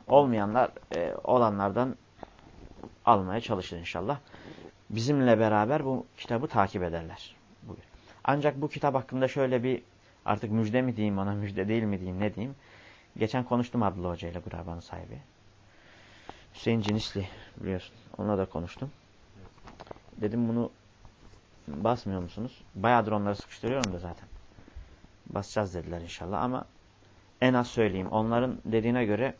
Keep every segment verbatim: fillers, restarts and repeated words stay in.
Olmayanlar e, olanlardan almaya çalışır inşallah. Bizimle beraber bu kitabı takip ederler. Buyur. Ancak bu kitap hakkında şöyle bir artık müjde mi diyeyim ona, müjde değil mi diyeyim, ne diyeyim. Geçen konuştum Abdullah Hoca ile, Gurabanın sahibi. Hüseyin Cinisli biliyorsun. Onunla da konuştum. Dedim bunu basmıyor musunuz? Bayağıdır onları sıkıştırıyorum da zaten. Basacağız dediler inşallah ama en az söyleyeyim. Onların dediğine göre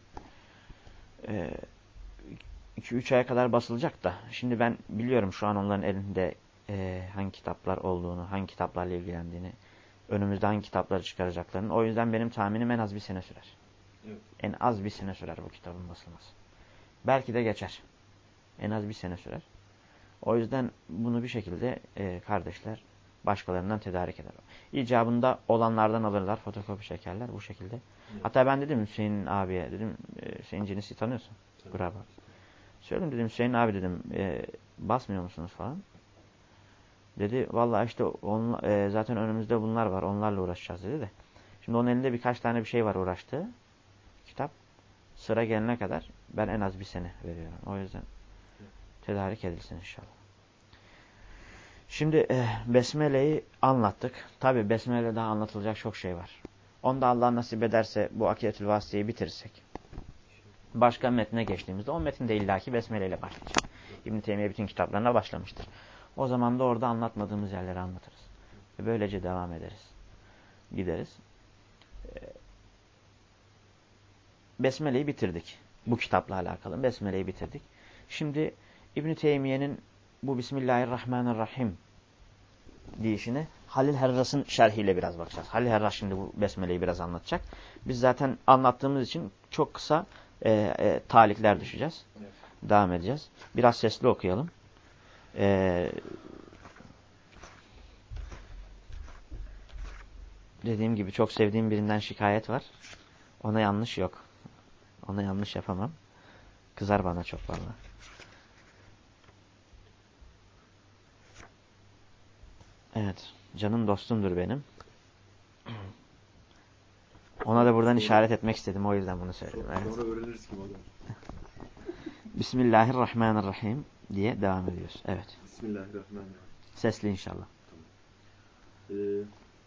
iki üç aya kadar basılacak da. Şimdi ben biliyorum şu an onların elinde e, hangi kitaplar olduğunu, hangi kitaplarla ilgilendiğini, önümüzde hangi kitapları çıkaracaklarını. O yüzden benim tahminim en az bir sene sürer. Evet. En az bir sene sürer bu kitabın basılması. Belki de geçer. En az bir sene sürer. O yüzden bunu bir şekilde e, kardeşler başkalarından tedarik eder. İcabında olanlardan alırlar, fotokopi çekerler bu şekilde. Evet. Hatta ben dedim Hüseyin abiye, dedim e, Hüseyin Cinis'i tanıyorsun. Guraba. Söyledim dedim Hüseyin abi dedim e, basmıyor musunuz falan. Dedi vallahi işte on, e, zaten önümüzde bunlar var, onlarla uğraşacağız dedi de. Şimdi onun elinde birkaç tane bir şey var uğraştığı kitap. Sıra gelene kadar ben en az bir sene veriyorum. O yüzden tedarik edilsin inşallah. Şimdi e, Besmele'yi anlattık. Tabi Besmele'de daha anlatılacak çok şey var. Onda Allah nasip ederse bu Akidetül Vasıtayı bitirirsek, başka metne geçtiğimizde o metinde illaki Besmele ile başlayacak. İbn-i Teymiye bütün kitaplarına başlamıştır. O zaman da orada anlatmadığımız yerleri anlatırız. Ve böylece devam ederiz. Gideriz. Besmele'yi bitirdik. Bu kitapla alakalı Besmele'yi bitirdik. Şimdi İbn-i Teymiye'nin bu Bismillahirrahmanirrahim deyişini Halil Herras'ın şerhiyle biraz bakacağız. Halil Herras şimdi bu Besmele'yi biraz anlatacak. Biz zaten anlattığımız için çok kısa e, e, talikler düşeceğiz. Evet. Devam edeceğiz. Biraz sesli okuyalım. E, dediğim gibi çok sevdiğim birinden şikayet var. Ona yanlış yok. Ona yanlış yapamam. Kızar bana çok vallahi. Evet. Canım dostumdur benim. Ona da buradan sonra işaret etmek istedim. O yüzden bunu söyledim. Sonra, evet. Sonra öğreniriz kim olur. Bismillahirrahmanirrahim diye devam ediyoruz. Evet. Bismillahirrahmanirrahim. Sesli inşallah. Tamam. Ee,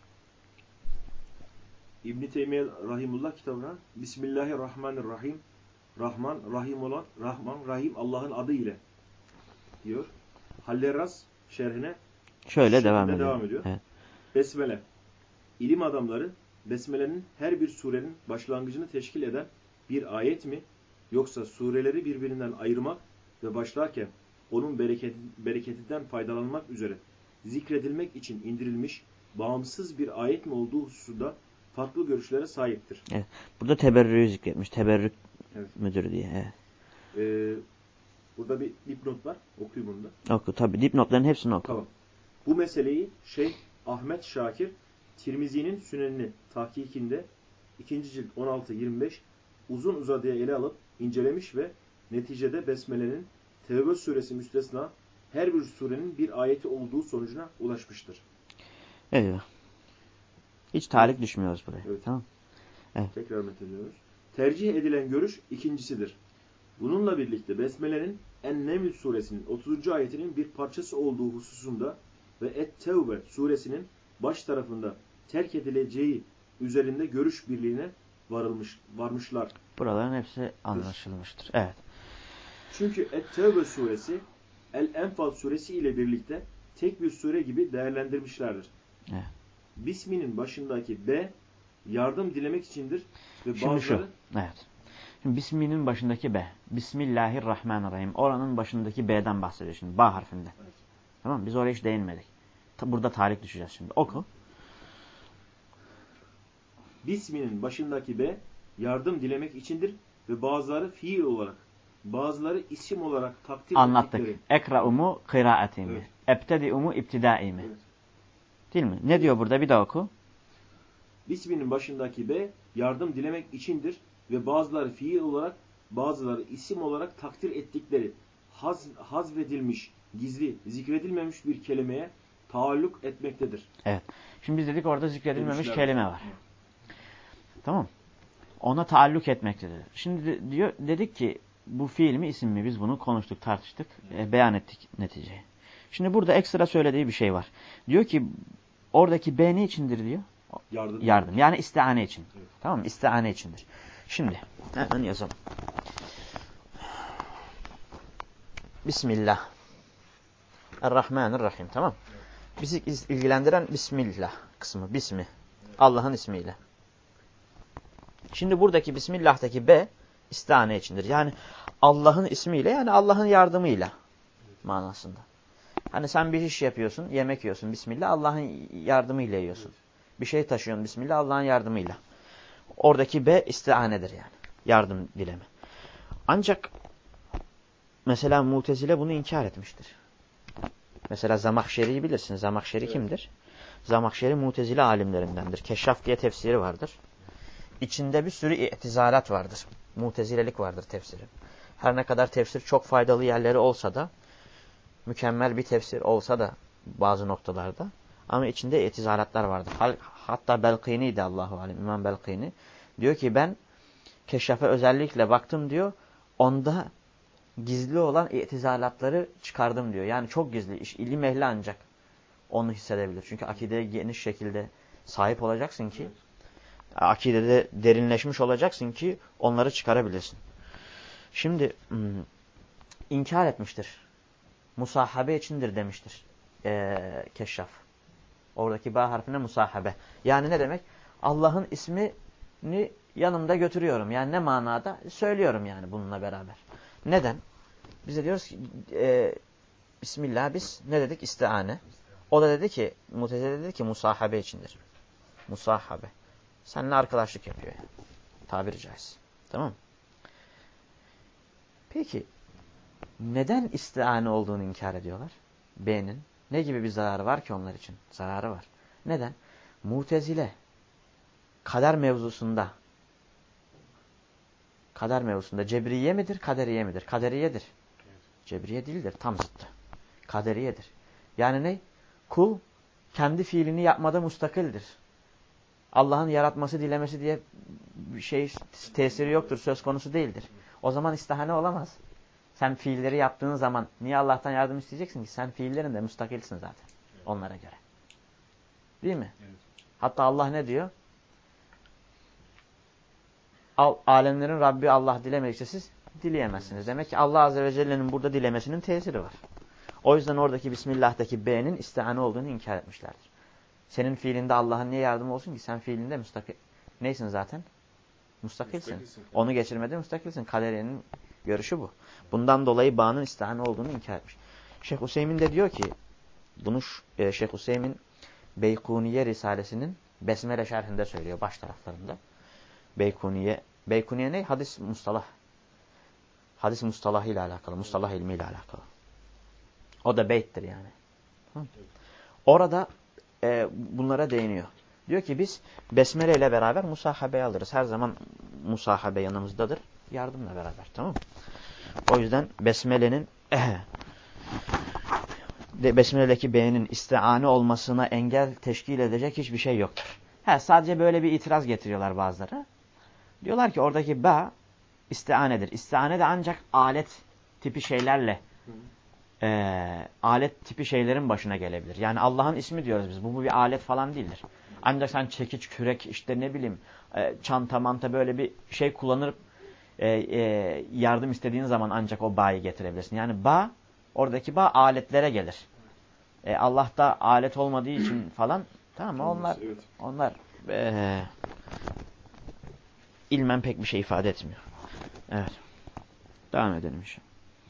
İbn-i Teymiye Rahimullah kitabına Bismillahirrahmanirrahim, Rahman, Rahim olan, Rahman, Rahim Allah'ın adı ile diyor. Hallerras şerhine şöyle devam ediyor. devam ediyor. Evet. Besmele. İlim adamları Besmele'nin her bir surenin başlangıcını teşkil eden bir ayet mi, yoksa sureleri birbirinden ayırmak ve başlarken onun bereketi, bereketinden faydalanmak üzere zikredilmek için indirilmiş bağımsız bir ayet mi olduğu hususunda farklı görüşlere sahiptir. Evet. Burada teberrüğü zikretmiş. Teberrük evet. müdür diye. Evet. Ee, burada bir dipnot var. Okuyayım bunu da. Oku tabi. Dipnotların hepsini oku. Tamam. Bu meseleyi Şeyh Ahmet Şakir Tirmizi'nin Sünenini tahkikinde ikinci cilt on altı yirmi beş uzun uzadıya ele alıp incelemiş ve neticede Besmele'nin Tevbe suresi müstesna her bir surenin bir ayeti olduğu sonucuna ulaşmıştır. Evet. Hiç tarih düşmüyoruz buraya. Evet. Tamam. Evet. Tekrar methediyoruz. Tercih edilen görüş ikincisidir. Bununla birlikte Besmele'nin En-Neml suresinin otuzuncu ayetinin bir parçası olduğu hususunda ve Et-Tevbe suresinin baş tarafında terk edileceği üzerinde görüş birliğine varılmış, varmışlar. Buraların hepsi anlaşılmıştır. Evet. Çünkü Et-Tevbe suresi El-Enfal suresi ile birlikte tek bir sure gibi değerlendirmişlerdir. Evet. Bisminin başındaki B yardım dilemek içindir ve Şimdi bazıları... şu. Evet. Şimdi Bisminin başındaki B. Bismillahirrahmanirrahim. Oranın başındaki B'den bahsediyor şimdi. Ba harfinde. Evet. Tamam mı? Biz oraya hiç değinmedik. Burada tarih düşeceğiz şimdi. Oku. Bisminin başındaki B yardım dilemek içindir ve bazıları fiil olarak, bazıları isim olarak takdir anlattık. ettikleri. Ekra'umu kıraatimi. Evet. Ebtedi'umu ibtidaimi. Evet. Değil mi? Ne diyor burada? Bir daha oku. Bisminin başındaki B yardım dilemek içindir ve bazıları fiil olarak, bazıları isim olarak takdir ettikleri haz, hazvedilmiş, gizli, zikredilmemiş bir kelimeye taalluk etmektedir. Evet. Şimdi biz dedik orada zikredilmemiş Demişler. kelime var. Evet. Tamam. ona taalluk etmektedir. Şimdi diyor, dedik ki bu fiil mi isim mi? Biz bunu konuştuk, tartıştık, e, beyan ettik neticeyi. Şimdi burada ekstra söylediği bir şey var. Diyor ki oradaki B ne içindir diyor? Yardım. Yardım. Yani istiane için. Evet. Tamam mı? İstiane içindir. Şimdi hemen yazalım. Bismillah. Errahmanirrahim. Tamam. Bizi ilgilendiren Bismillah kısmı. Bismi. Allah'ın ismiyle. Şimdi buradaki Bismillah'taki B istihane içindir. Yani Allah'ın ismiyle, yani Allah'ın yardımıyla manasında. Hani sen bir iş yapıyorsun, yemek yiyorsun Bismillah, Allah'ın yardımıyla yiyorsun. Bir şey taşıyorsun Bismillah, Allah'ın yardımıyla. Oradaki B istihanedir yani. Yardım dileme. Ancak mesela Mutezile bunu inkar etmiştir. Mesela Zamahşeri'yi bilirsin. Zamahşeri evet. Kimdir? Zamahşeri Mutezile alimlerindendir. Keşşaf diye tefsiri vardır. İçinde bir sürü i'tizalat vardır. Mutezilelik vardır tefsiri. Her ne kadar tefsir çok faydalı yerleri olsa da, mükemmel bir tefsir olsa da bazı noktalarda, ama içinde i'tizalatlar vardır. Hatta Belkini de Allahu alem, İmam Belkini diyor ki ben Keşşaf'a özellikle baktım diyor. Onda gizli olan i'tizalatları çıkardım diyor. Yani çok gizli. İlim ehli ancak onu hissedebilir. Çünkü akideye geniş şekilde sahip olacaksın ki, akidede derinleşmiş olacaksın ki onları çıkarabilirsin. Şimdi hmm, inkar etmiştir. Musahabe içindir demiştir ee, Keşşaf. Oradaki ba harfine musahabe. Yani ne demek? Allah'ın ismini yanımda götürüyorum. Yani ne manada? Söylüyorum yani bununla beraber. Neden? Biz de diyoruz ki e, Bismillah biz ne dedik? İstiane. O da dedi ki, Mutezile dedi ki musahabe içindir. Musahabe. Seninle arkadaşlık yapıyor yani. Tabiri caizse. Tamam mı? Peki neden istiane olduğunu inkar ediyorlar? B'nin ne gibi bir zararı var ki onlar için? Zararı var. Neden? Mutezile kader mevzusunda kader mevzusunda cebriye midir, kaderiye midir? Kaderiyedir. Cebriye değildir, tam zıttı. Kaderiyedir. Yani ne? Kul kendi fiilini yapmada mustakildir. Allah'ın yaratması, dilemesi diye bir şey tesiri yoktur, söz konusu değildir. O zaman istihane olamaz. Sen fiilleri yaptığın zaman niye Allah'tan yardım isteyeceksin ki? Sen fiillerinde mustakilsin zaten. Onlara göre. Değil mi? Evet. Hatta Allah ne diyor? Al, alemlerin Rabbi Allah dilemedikçe siz dileyemezsiniz. Demek ki Allah Azze ve Celle'nin burada dilemesinin tesiri var. O yüzden oradaki Bismillah'taki B'nin istihane olduğunu inkar etmişlerdir. Senin fiilinde Allah'ın niye yardımı olsun ki? Sen fiilinde müstakil. Neysin zaten? Mustakilsin. Mustakilsin. Onu geçirmede mustakilsin. Kaderiyenin görüşü bu. Bundan dolayı bağının istihane olduğunu inkar etmiş. Şeyh Hüseyin de diyor ki, bunu e, Şeyh Hüseyin Beykuniye Risalesinin Besmele şerhinde söylüyor baş taraflarında. Beykuniye, Beykuniye ne? Hadis mustalah. Hadis mustalahı ile alakalı, mustalah ilmi ile alakalı. O da beyttir yani. Hı? Orada e, bunlara değiniyor. Diyor ki biz Besmele ile beraber musahabeyi alırız. Her zaman musahabe yanımızdadır. Yardımla beraber. Tamam mı? O yüzden Besmele'nin eh, Besmele'deki B'nin istiane olmasına engel teşkil edecek hiçbir şey yoktur. He, sadece böyle bir itiraz getiriyorlar bazıları. Diyorlar ki oradaki B istianedir. İstiane de ancak alet tipi şeylerle e, alet tipi şeylerin başına gelebilir. Yani Allah'ın ismi diyoruz biz. Bu, bu bir alet falan değildir. Ancak sen çekiç, kürek, işte ne bileyim e, çanta, manta böyle bir şey kullanıp e, e, yardım istediğin zaman ancak o Ba'yı getirebilirsin. Yani Ba, oradaki Ba aletlere gelir. E, Allah'ta alet olmadığı için falan, tamam mı? Onlar, evet. onlar e, ilmen pek bir şey ifade etmiyor. Evet. Devam edelim işte.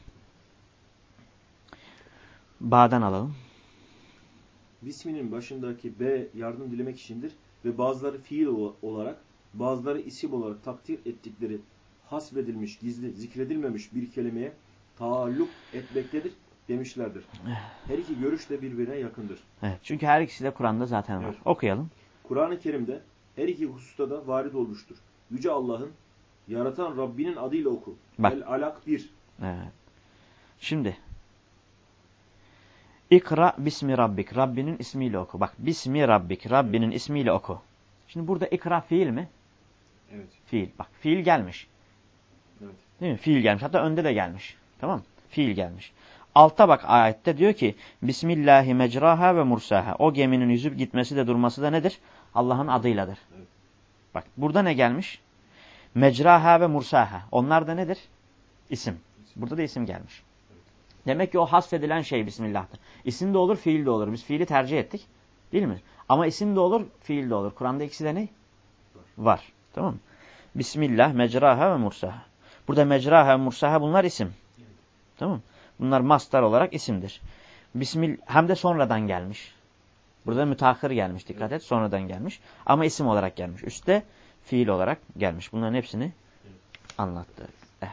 Ba'dan alalım. Bisminin başındaki B yardım dilemek içindir ve bazıları fiil olarak, bazıları isim olarak takdir ettikleri hasbedilmiş, gizli, zikredilmemiş bir kelimeye taalluk etmektedir demişlerdir. Her iki görüş de birbirine yakındır. Evet, çünkü her ikisi de Kur'an'da zaten var. Evet. Okuyalım. Kur'an-ı Kerim'de her iki hususta da varid olmuştur. Yüce Allah'ın yaratan Rabbinin adıyla oku. El-Alak bir. Evet. Şimdi İkra bismi rabbik. Rabbinin ismiyle oku. Bak, bismi rabbik. Rabbinin ismiyle oku. Şimdi burada ikra fiil mi? Evet. Fiil. Bak fiil gelmiş. Evet. Değil mi? Fiil gelmiş. Hatta önde de gelmiş. Tamam. Fiil gelmiş. Altta bak ayette diyor ki Bismillahi mecraha ve mursaha. O geminin yüzüp gitmesi de durması da nedir? Allah'ın adıyladır. Evet. Bak burada ne gelmiş? Mecraha ve mursaha. Onlar da nedir? İsim. Burada da isim gelmiş. Evet. Demek ki o hasfedilen şey Bismillah'tır. İsim de olur, fiil de olur. Biz fiili tercih ettik. Değil mi? Ama isim de olur, fiil de olur. Kur'an'da ikisi de ne? Var. Var. Tamam mı? Bismillah, mecraha ve mursaha. Burada mecraha ve mursaha bunlar isim. Evet. Tamam mı? Bunlar mastar olarak isimdir. Bismillah hem de sonradan gelmiş. Burada müteahhir gelmiş. Dikkat et. Sonradan gelmiş. Ama isim olarak gelmiş. Üstte fiil olarak gelmiş. Bunların hepsini Evet. anlattı. Evet.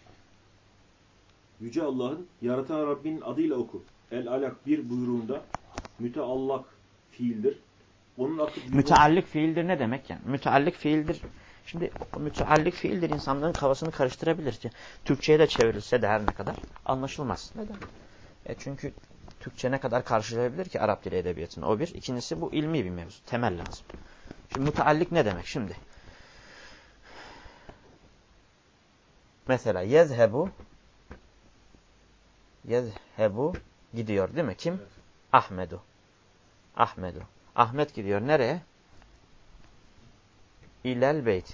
Yüce Allah'ın yaratan Rabbinin adıyla oku. El-Alak bir buyruğunda müteallak fiildir. Onun akıp Müteallik fiildir ne demek yani? Müteallik fiildir. Şimdi müteallik fiildir insanların kafasını karıştırabilir ki. Türkçe'ye de çevrilse de her ne kadar anlaşılmaz. Neden? E çünkü Türkçe ne kadar karşılayabilir ki Arap dili edebiyatını? O bir. İkincisi bu ilmi bir mevzu. Temel lazım. Şimdi müteallik ne demek? Şimdi mesela yezhebu yezhebu gidiyor değil mi? Kim? Evet. Ahmedu. Ahmedu. Ahmet gidiyor. Nereye? İlel beyt.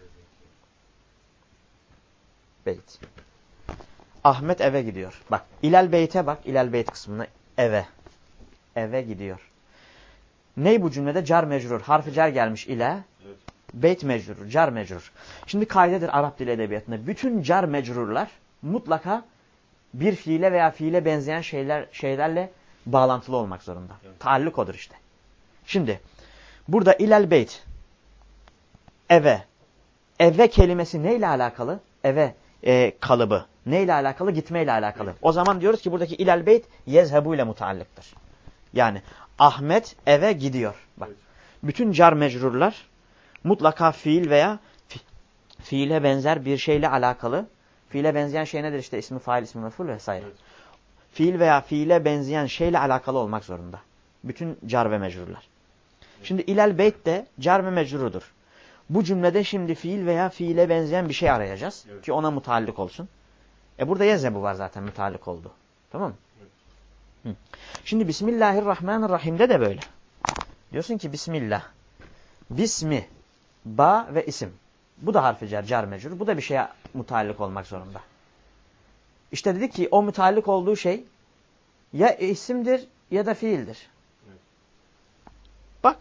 Beyt. Ahmet eve gidiyor. Bak. İlel beyte bak. İlel beyt kısmına. Eve. Eve gidiyor. Ney bu cümlede? Car mecrur. Harfi cer gelmiş ile. Evet. Beyt mecrur. Car mecrur. Şimdi kaidedir Arap dili edebiyatında. Bütün car mecrurlar mutlaka bir fiile veya fiile benzeyen şeyler şeylerle bağlantılı olmak zorunda. Evet. Taalluk odur işte. Şimdi burada ilel beyt eve. Eve kelimesi neyle alakalı? Eve e, kalıbı. Neyle alakalı? Gitmeyle alakalı. Evet. O zaman diyoruz ki buradaki ilel beyt yezhebu ile mutallıktır. Yani Ahmet eve gidiyor. Bak. Evet. Bütün car mecrurlar mutlaka fiil veya fi fiile benzer bir şeyle alakalı. Fiile benzeyen şey nedir? İşte ismi fail, ismi mef'ul vesaire. Evet. Fiil veya fiile benzeyen şeyle alakalı olmak zorunda. Bütün car ve mecrurlar. Evet. Şimdi ilel beyt de car ve mecrurudur. Bu cümlede şimdi fiil veya fiile benzeyen bir şey arayacağız. Evet. Ki ona mutallık olsun. E burada yezhebu var zaten mutallık oldu. Tamam mı? Evet. Hı. Şimdi Bismillahirrahmanirrahim'de de böyle. Diyorsun ki Bismillah. Bismi, ba ve isim. Bu da harfi cer, car mecrur. Bu da bir şeye mutallık olmak zorunda. İşte dedik ki o mutallık olduğu şey ya isimdir ya da fiildir. Evet. Bak.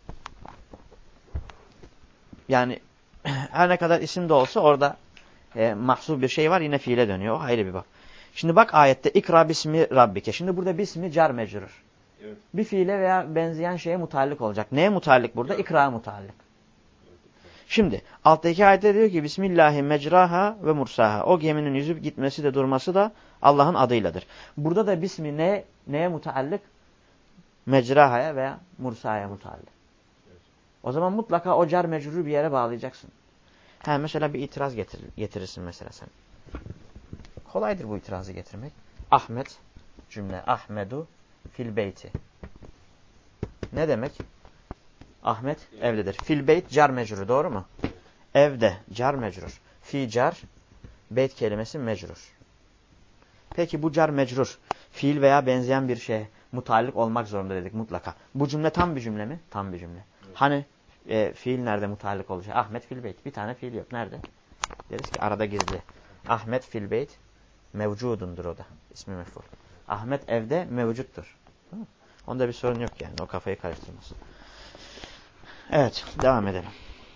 Yani her ne kadar isim de olsa orada e, mahsub bir şey var, yine fiile dönüyor. O ayrı bir bak. Şimdi bak ayette ikra bismi rabbike. Şimdi burada bismi car mecrur. Evet. Bir fiile veya benzeyen şeye mutallık olacak. Neye mutallık burada? Evet. İkra mutallık. Evet. Şimdi alttaki ayette diyor ki Bismillahi mecraha ve mursaha. O geminin yüzüp gitmesi de durması da Allah'ın adıyladır. Burada da bismi ne, neye mutallık? Mecrahaya veya mursahaya mutallık. O zaman mutlaka o car mecruru bir yere bağlayacaksın. Ha mesela bir itiraz getir, getirirsin mesela sen. Kolaydır bu itirazı getirmek. Ahmet cümle Ahmedu fil beyti. Ne demek? Ahmet evdedir. Fil beyt car mecruru, doğru mu? Evde car mecrur. Fi car beyt kelimesi mecrur. Peki bu car mecrur fiil veya benzeyen bir şeye mutallık olmak zorunda dedik mutlaka. Bu cümle tam bir cümle mi? Tam bir cümle. Evet. Hani e, fiil nerede mutallık olacak? Ahmet fil beyt. Bir tane fiil yok. Nerede? Deriz ki arada gizli. Ahmet fil beyt mevcudundur o da. İsmi mef'ul. Ahmet evde mevcuttur. Onda bir sorun yok yani. O kafayı karıştırmaz. Evet. Devam edelim.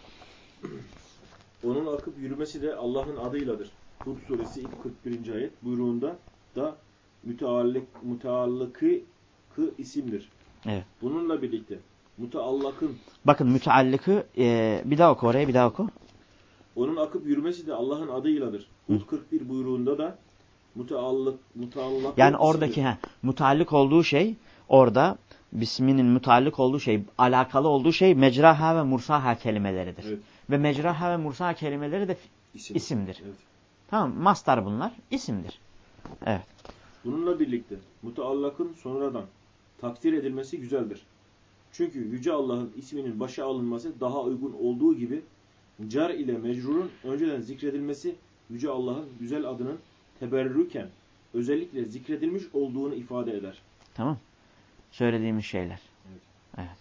Onun akıp yürümesi de Allah'ın adıyladır. Hud suresi ilk kırk birinci ayet buyruğunda da müteallık, müteallıkı kı isimdir. Evet. Bununla birlikte müteallakın. Bakın müteallıkı e, bir daha oku oraya bir daha oku. Onun akıp yürümesi de Allah'ın adıyladır. Hud kırk bir buyruğunda da müteallık, müteallakın yani oradaki he, müteallık olduğu şey orada bisminin müteallık olduğu şey, alakalı olduğu şey mecraha ve mursaha kelimeleridir. Evet. Ve mecraha ve mursaha kelimeleri de İsim. isimdir. Evet. Tamam, mastar bunlar isimdir. Evet. Bununla birlikte müteallakın sonradan takdir edilmesi güzeldir. Çünkü Yüce Allah'ın isminin başa alınması daha uygun olduğu gibi car ile mecrurun önceden zikredilmesi Yüce Allah'ın güzel adının teberrüken özellikle zikredilmiş olduğunu ifade eder. Tamam. Söylediğimiz şeyler. Evet. Evet.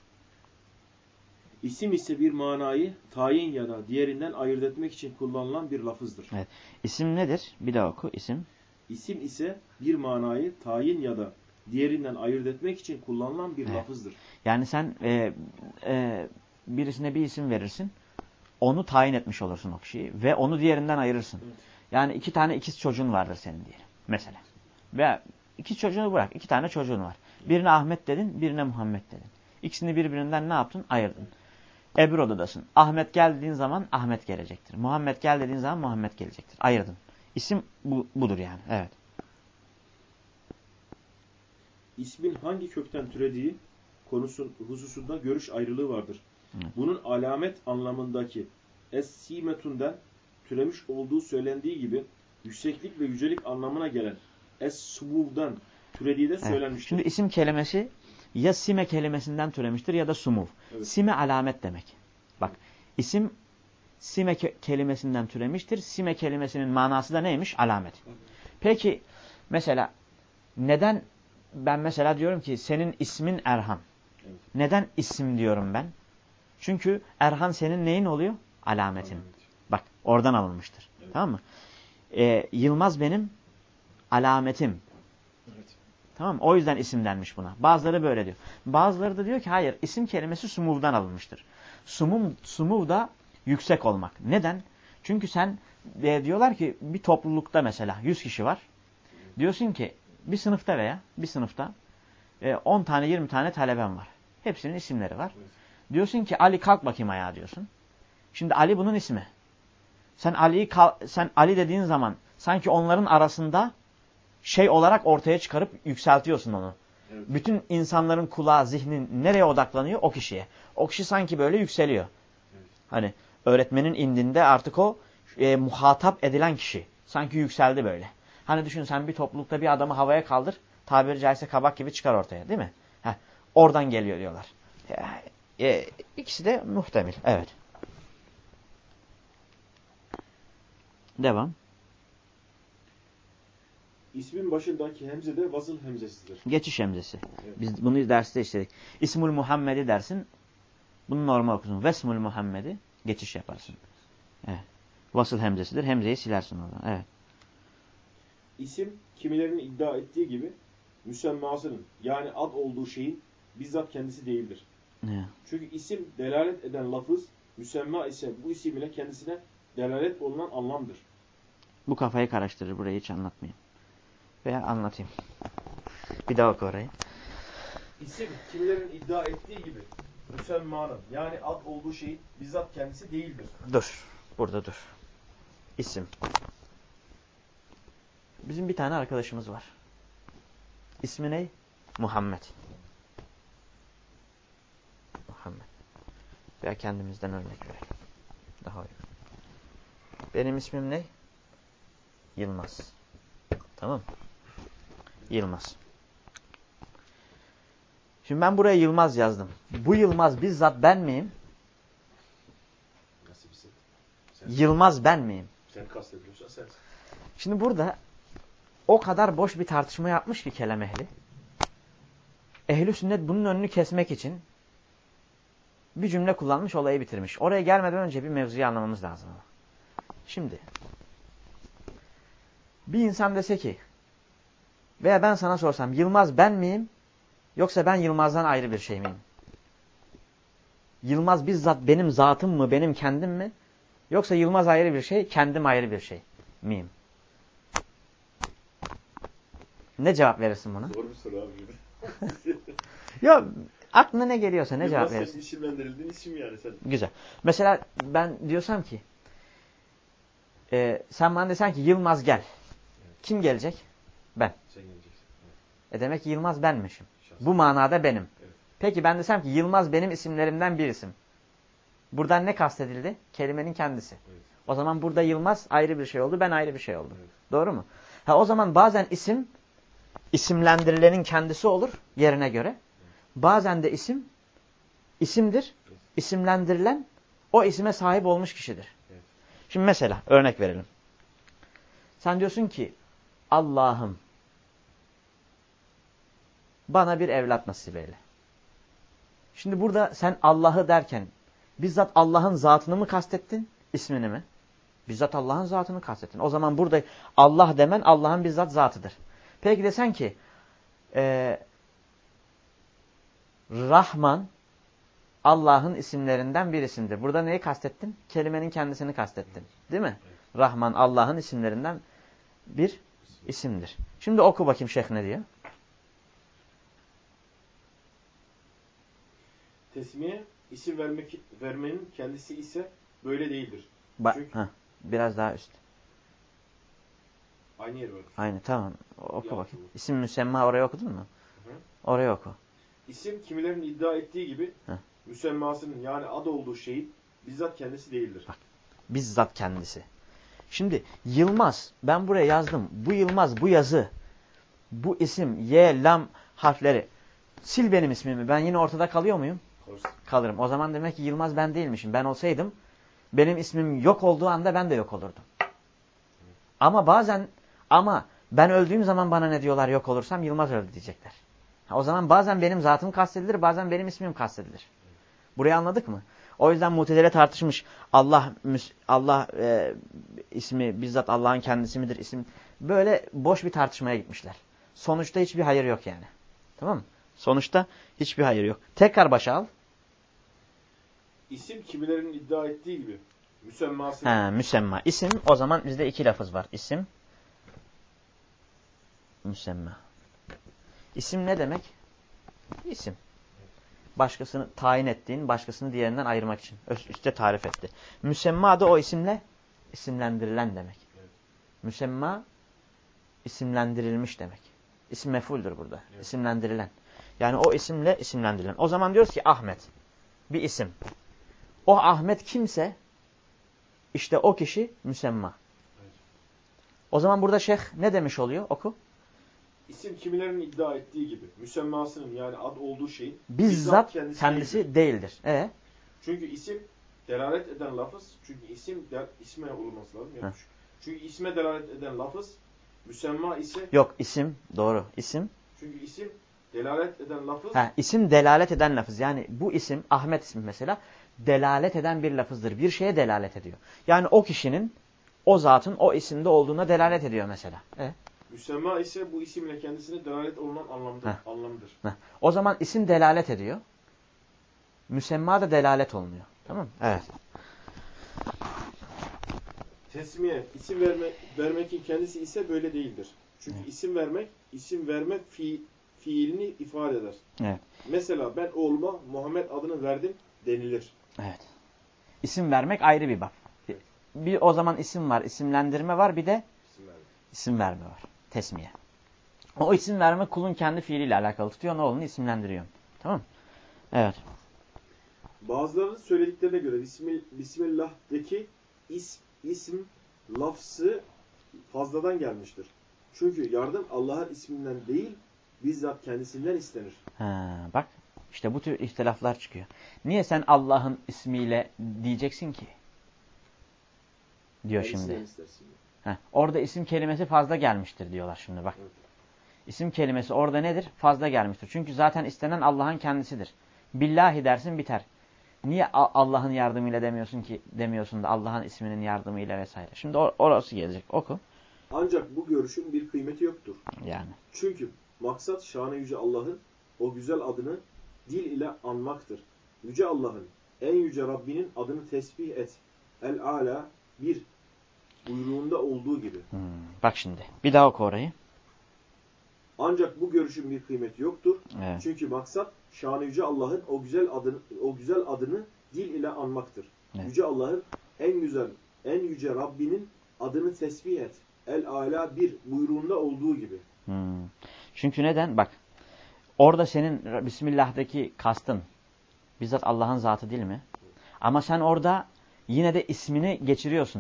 İsim ise bir manayı tayin ya da diğerinden ayırt etmek için kullanılan bir lafızdır. Evet. İsim nedir? Bir daha oku. İsim. İsim ise bir manayı tayin ya da diğerinden ayırt etmek için kullanılan bir Evet. lafızdır. Yani sen e, e, birisine bir isim verirsin. Onu tayin etmiş olursun o kişiyi. Ve onu diğerinden ayırırsın. Evet. Yani iki tane ikiz çocuğun vardır senin diyelim. Mesela. Ve ikiz çocuğunu bırak. İki tane çocuğun var. Birine Ahmet dedin, birine Muhammed dedin. İkisini birbirinden ne yaptın? Ayırdın. Ebru odadasın. Ahmet gel dediğin zaman Ahmet gelecektir. Muhammed gel dediğin zaman Muhammed gelecektir. Ayırdın. İsim bu, budur yani. Evet. İsmin hangi kökten türediği konusu hususunda görüş ayrılığı vardır. Hı. Bunun alamet anlamındaki es-simetun'dan türemiş olduğu söylendiği gibi yükseklik ve yücelik anlamına gelen es-sumuv'dan türediği de söylenmiştir. Şimdi isim kelimesi ya sime kelimesinden türemiştir ya da sumuv. Evet. Sime alamet demek. Bak isim sime ke kelimesinden türemiştir. Sime kelimesinin manası da neymiş? Alamet. Evet. Peki mesela neden ben mesela diyorum ki senin ismin Erhan. Evet. Neden isim diyorum ben? Çünkü Erhan senin neyin oluyor? Alametin. Alamet. Bak oradan alınmıştır. Evet. Tamam mı? Ee, Yılmaz benim alametim. Evet. Tamam mı? O yüzden isim denmiş buna. Bazıları böyle diyor. Bazıları da diyor ki hayır isim kelimesi sumuvdan alınmıştır. Sumuv, sumuv da yüksek olmak. Neden? Çünkü sen e, diyorlar ki bir toplulukta mesela yüz kişi var. Diyorsun ki bir sınıfta veya bir sınıfta e, on tane yirmi tane taleben var. Hepsinin isimleri var. Evet. Diyorsun ki Ali kalk bakayım ayağa diyorsun. Şimdi Ali bunun ismi. Sen Ali'yi sen Ali dediğin zaman sanki onların arasında şey olarak ortaya çıkarıp yükseltiyorsun onu. Evet. Bütün insanların kulağı, zihnin nereye odaklanıyor? O kişiye. O kişi sanki böyle yükseliyor. Evet. Hani öğretmenin indinde artık o e, muhatap edilen kişi. Sanki yükseldi böyle. Hani düşün sen bir toplulukta bir adamı havaya kaldır. Tabiri caizse kabak gibi çıkar ortaya değil mi? Heh, oradan geliyor diyorlar. E, e, ikisi de muhtemel. Evet. Devam. İsmin başındaki hemze de vasıl hemzesidir. Geçiş hemzesi. Evet. Biz bunu derste işledik. İsmul Muhammedi dersin. Bunu normal okursun. Vesmul Muhammedi geçiş yaparsın. Evet. Vasıl hemzesidir. Hemzeyi silersin oradan. Evet. İsim kimilerinin iddia ettiği gibi müsemmasının yani ad olduğu şeyin bizzat kendisi değildir. Evet. Çünkü isim delalet eden lafız, müsemma ise bu isim ile kendisine delalet olunan anlamdır. Bu kafayı karıştırır. Burayı hiç anlatmayayım. Veya anlatayım. Bir daha oku orayı. İsim kimilerin iddia ettiği gibi müsemmanın yani ad olduğu şeyin bizzat kendisi değildir. Dur. Burada dur. İsim. Bizim bir tane arkadaşımız var. İsmi ne? Muhammed. Muhammed. Veya kendimizden örnek verelim. Daha uygun. Benim ismim ne? Yılmaz. Tamam mı? Yılmaz. Şimdi ben buraya Yılmaz yazdım. Bu Yılmaz bizzat ben miyim? Nasıl bir şey? Sen, Yılmaz ben miyim? sen kastediyorsan sen. Şimdi burada o kadar boş bir tartışma yapmış ki kelam ehli. Ehl-i sünnet bunun önünü kesmek için bir cümle kullanmış, olayı bitirmiş. Oraya gelmeden önce bir mevzuyu anlamamız lazım. Şimdi bir insan dese ki veya ben sana sorsam Yılmaz ben miyim? Yoksa ben Yılmaz'dan ayrı bir şey miyim? Yılmaz bizzat benim zatım mı, benim kendim mi? Yoksa Yılmaz ayrı bir şey, kendim ayrı bir şey miyim? Ne cevap verirsin buna? Zor bir soru abi. Ya aklına ne geliyorsa ne Yılmaz cevap senin verirsin? isimlendirildiğin isim yani sen. Güzel. Mesela ben diyorsam ki e, sen bana desen ki Yılmaz gel. Evet. Kim gelecek? Ben. Sen geleceksin. Evet. E demek ki Yılmaz benmişim. Şahsen. Bu manada benim. Evet. Peki ben desem ki Yılmaz benim isimlerimden bir isim. Buradan ne kastedildi? Kelimenin kendisi. Evet. O zaman burada Yılmaz ayrı bir şey oldu, ben ayrı bir şey oldum. Evet. Doğru mu? Ha, o zaman bazen isim isimlendirilenin kendisi olur yerine göre. Bazen de isim isimdir. İsimlendirilen o isime sahip olmuş kişidir. Evet. Şimdi mesela örnek verelim. Sen diyorsun ki Allah'ım bana bir evlat nasip eyle. Şimdi burada sen Allah'ı derken bizzat Allah'ın zatını mı kastettin, ismini mi? Bizzat Allah'ın zatını kastettin. O zaman burada Allah demen Allah'ın bizzat zatıdır. Peki desen ki e, Rahman Allah'ın isimlerinden bir isimdir. Burada neyi kastettin? Kelimenin kendisini kastettin. Değil mi? Evet. Rahman Allah'ın isimlerinden bir isimdir. Şimdi oku bakayım şeyh ne diyor? Tesmiye, isim vermek, vermenin kendisi ise böyle değildir. Ba Çünkü... Heh, biraz daha üst. Aynı yer var. Aynı, tamam. Oku ya, bakayım. İsim müsemma orayı okudun mu? Hı -hı. Orayı oku. İsim kimilerin iddia ettiği gibi Heh. müsemmasının yani adı olduğu şeyin bizzat kendisi değildir. Bak, bizzat kendisi. Şimdi Yılmaz, ben buraya yazdım. Bu Yılmaz, bu yazı, bu isim, Y, Lam harfleri. Sil benim ismimi. Ben yine ortada kalıyor muyum? Kalırsın. Kalırım. O zaman demek ki Yılmaz ben değilmişim. Ben olsaydım benim ismim yok olduğu anda ben de yok olurdum. Hı. Ama bazen ama ben öldüğüm zaman bana ne diyorlar yok olursam Yılmaz öldü diyecekler. Ha, o zaman bazen benim zatım kastedilir, bazen benim ismim kastedilir. Hı. Burayı anladık mı? O yüzden Mu'tezile tartışmış. Allah Allah e, ismi bizzat Allah'ın kendisi midir isim? Böyle boş bir tartışmaya gitmişler. Sonuçta hiçbir hayır yok yani. Tamam mı? Sonuçta hiçbir hayır yok. Tekrar başa al. İsim kimilerin iddia ettiği gibi müsemması. He, müsemma. İsim o zaman bizde iki lafız var. İsim, müsemma. İsim ne demek? İsim. Başkasını tayin ettiğin, başkasını diğerinden ayırmak için. Üstte tarif etti. Müsemma da o isimle isimlendirilen demek. Evet. Müsemma isimlendirilmiş demek. İsim mef'uldür burada. Evet. İsimlendirilen. Yani o isimle isimlendirilen. O zaman diyoruz ki Ahmet. Bir isim. O Ahmet kimse işte o kişi müsemma. Evet. O zaman burada şeyh ne demiş oluyor? Oku. İsim kimilerin iddia ettiği gibi müsemmasının yani ad olduğu şeyin bizzat, bizzat kendisi, kendisi değildir. değildir. E? Çünkü isim delalet eden lafız. Çünkü isim der, isme olması lazım. Yani çünkü isme delalet eden lafız müsemma ise yok isim doğru isim. Çünkü isim delalet eden lafız. Ha, isim delalet eden lafız. Yani bu isim Ahmet ismi mesela delalet eden bir lafızdır. Bir şeye delalet ediyor. Yani o kişinin o zatın o isimde olduğuna delalet ediyor mesela. Evet. Müsemma ise bu isimle kendisine delalet olunan anlamdır. Heh. anlamdır. Heh. O zaman isim delalet ediyor. Müsemma da delalet olmuyor. Tamam mı? Evet. Tesmiye, isim verme, vermekin kendisi ise böyle değildir. Çünkü evet. isim vermek, isim verme fi, fiilini ifade eder. Evet. Mesela ben oğluma Muhammed adını verdim denilir. Evet. İsim vermek ayrı bir bab. Bir o zaman isim var, isimlendirme var, bir de isim verme, isim verme var. Tesmiye. O isim verme kulun kendi fiiliyle alakalı tutuyor. Ne olduğunu isimlendiriyor. Tamam mı? Evet. Bazılarının söylediklerine göre Bismil, Bismillah'daki is, isim lafzı fazladan gelmiştir. Çünkü yardım Allah'ın isminden değil, bizzat kendisinden istenir. Ha, bak işte bu tür ihtilaflar çıkıyor. Niye sen Allah'ın ismiyle diyeceksin ki? Diyor şimdi. Heh, orada isim kelimesi fazla gelmiştir diyorlar şimdi bak. Evet. İsim kelimesi orada nedir? Fazla gelmiştir. Çünkü zaten istenen Allah'ın kendisidir. Billahi dersin biter. Niye Allah'ın yardımıyla demiyorsun ki demiyorsun da Allah'ın isminin yardımıyla vesaire. Şimdi or orası gelecek. Oku. Ancak bu görüşün bir kıymeti yoktur. Yani. Çünkü maksat şanı yüce Allah'ın o güzel adını dil ile anmaktır. Yüce Allah'ın en yüce Rabbinin adını tesbih et. El-Ala bir buyruğunda olduğu gibi. Hmm, bak şimdi. Bir daha oku orayı. Ancak bu görüşün bir kıymeti yoktur. Evet. Çünkü maksat şanı yüce Allah'ın o güzel adını o güzel adını dil ile anmaktır. Evet. Yüce Allah'ın en güzel, en yüce Rabbinin adını tesbih et. El-Ala bir buyruğunda olduğu gibi. Hmm. Çünkü neden? Bak. Orada senin Bismillah'daki kastın bizzat Allah'ın zatı değil mi? Evet. Ama sen orada yine de ismini geçiriyorsun.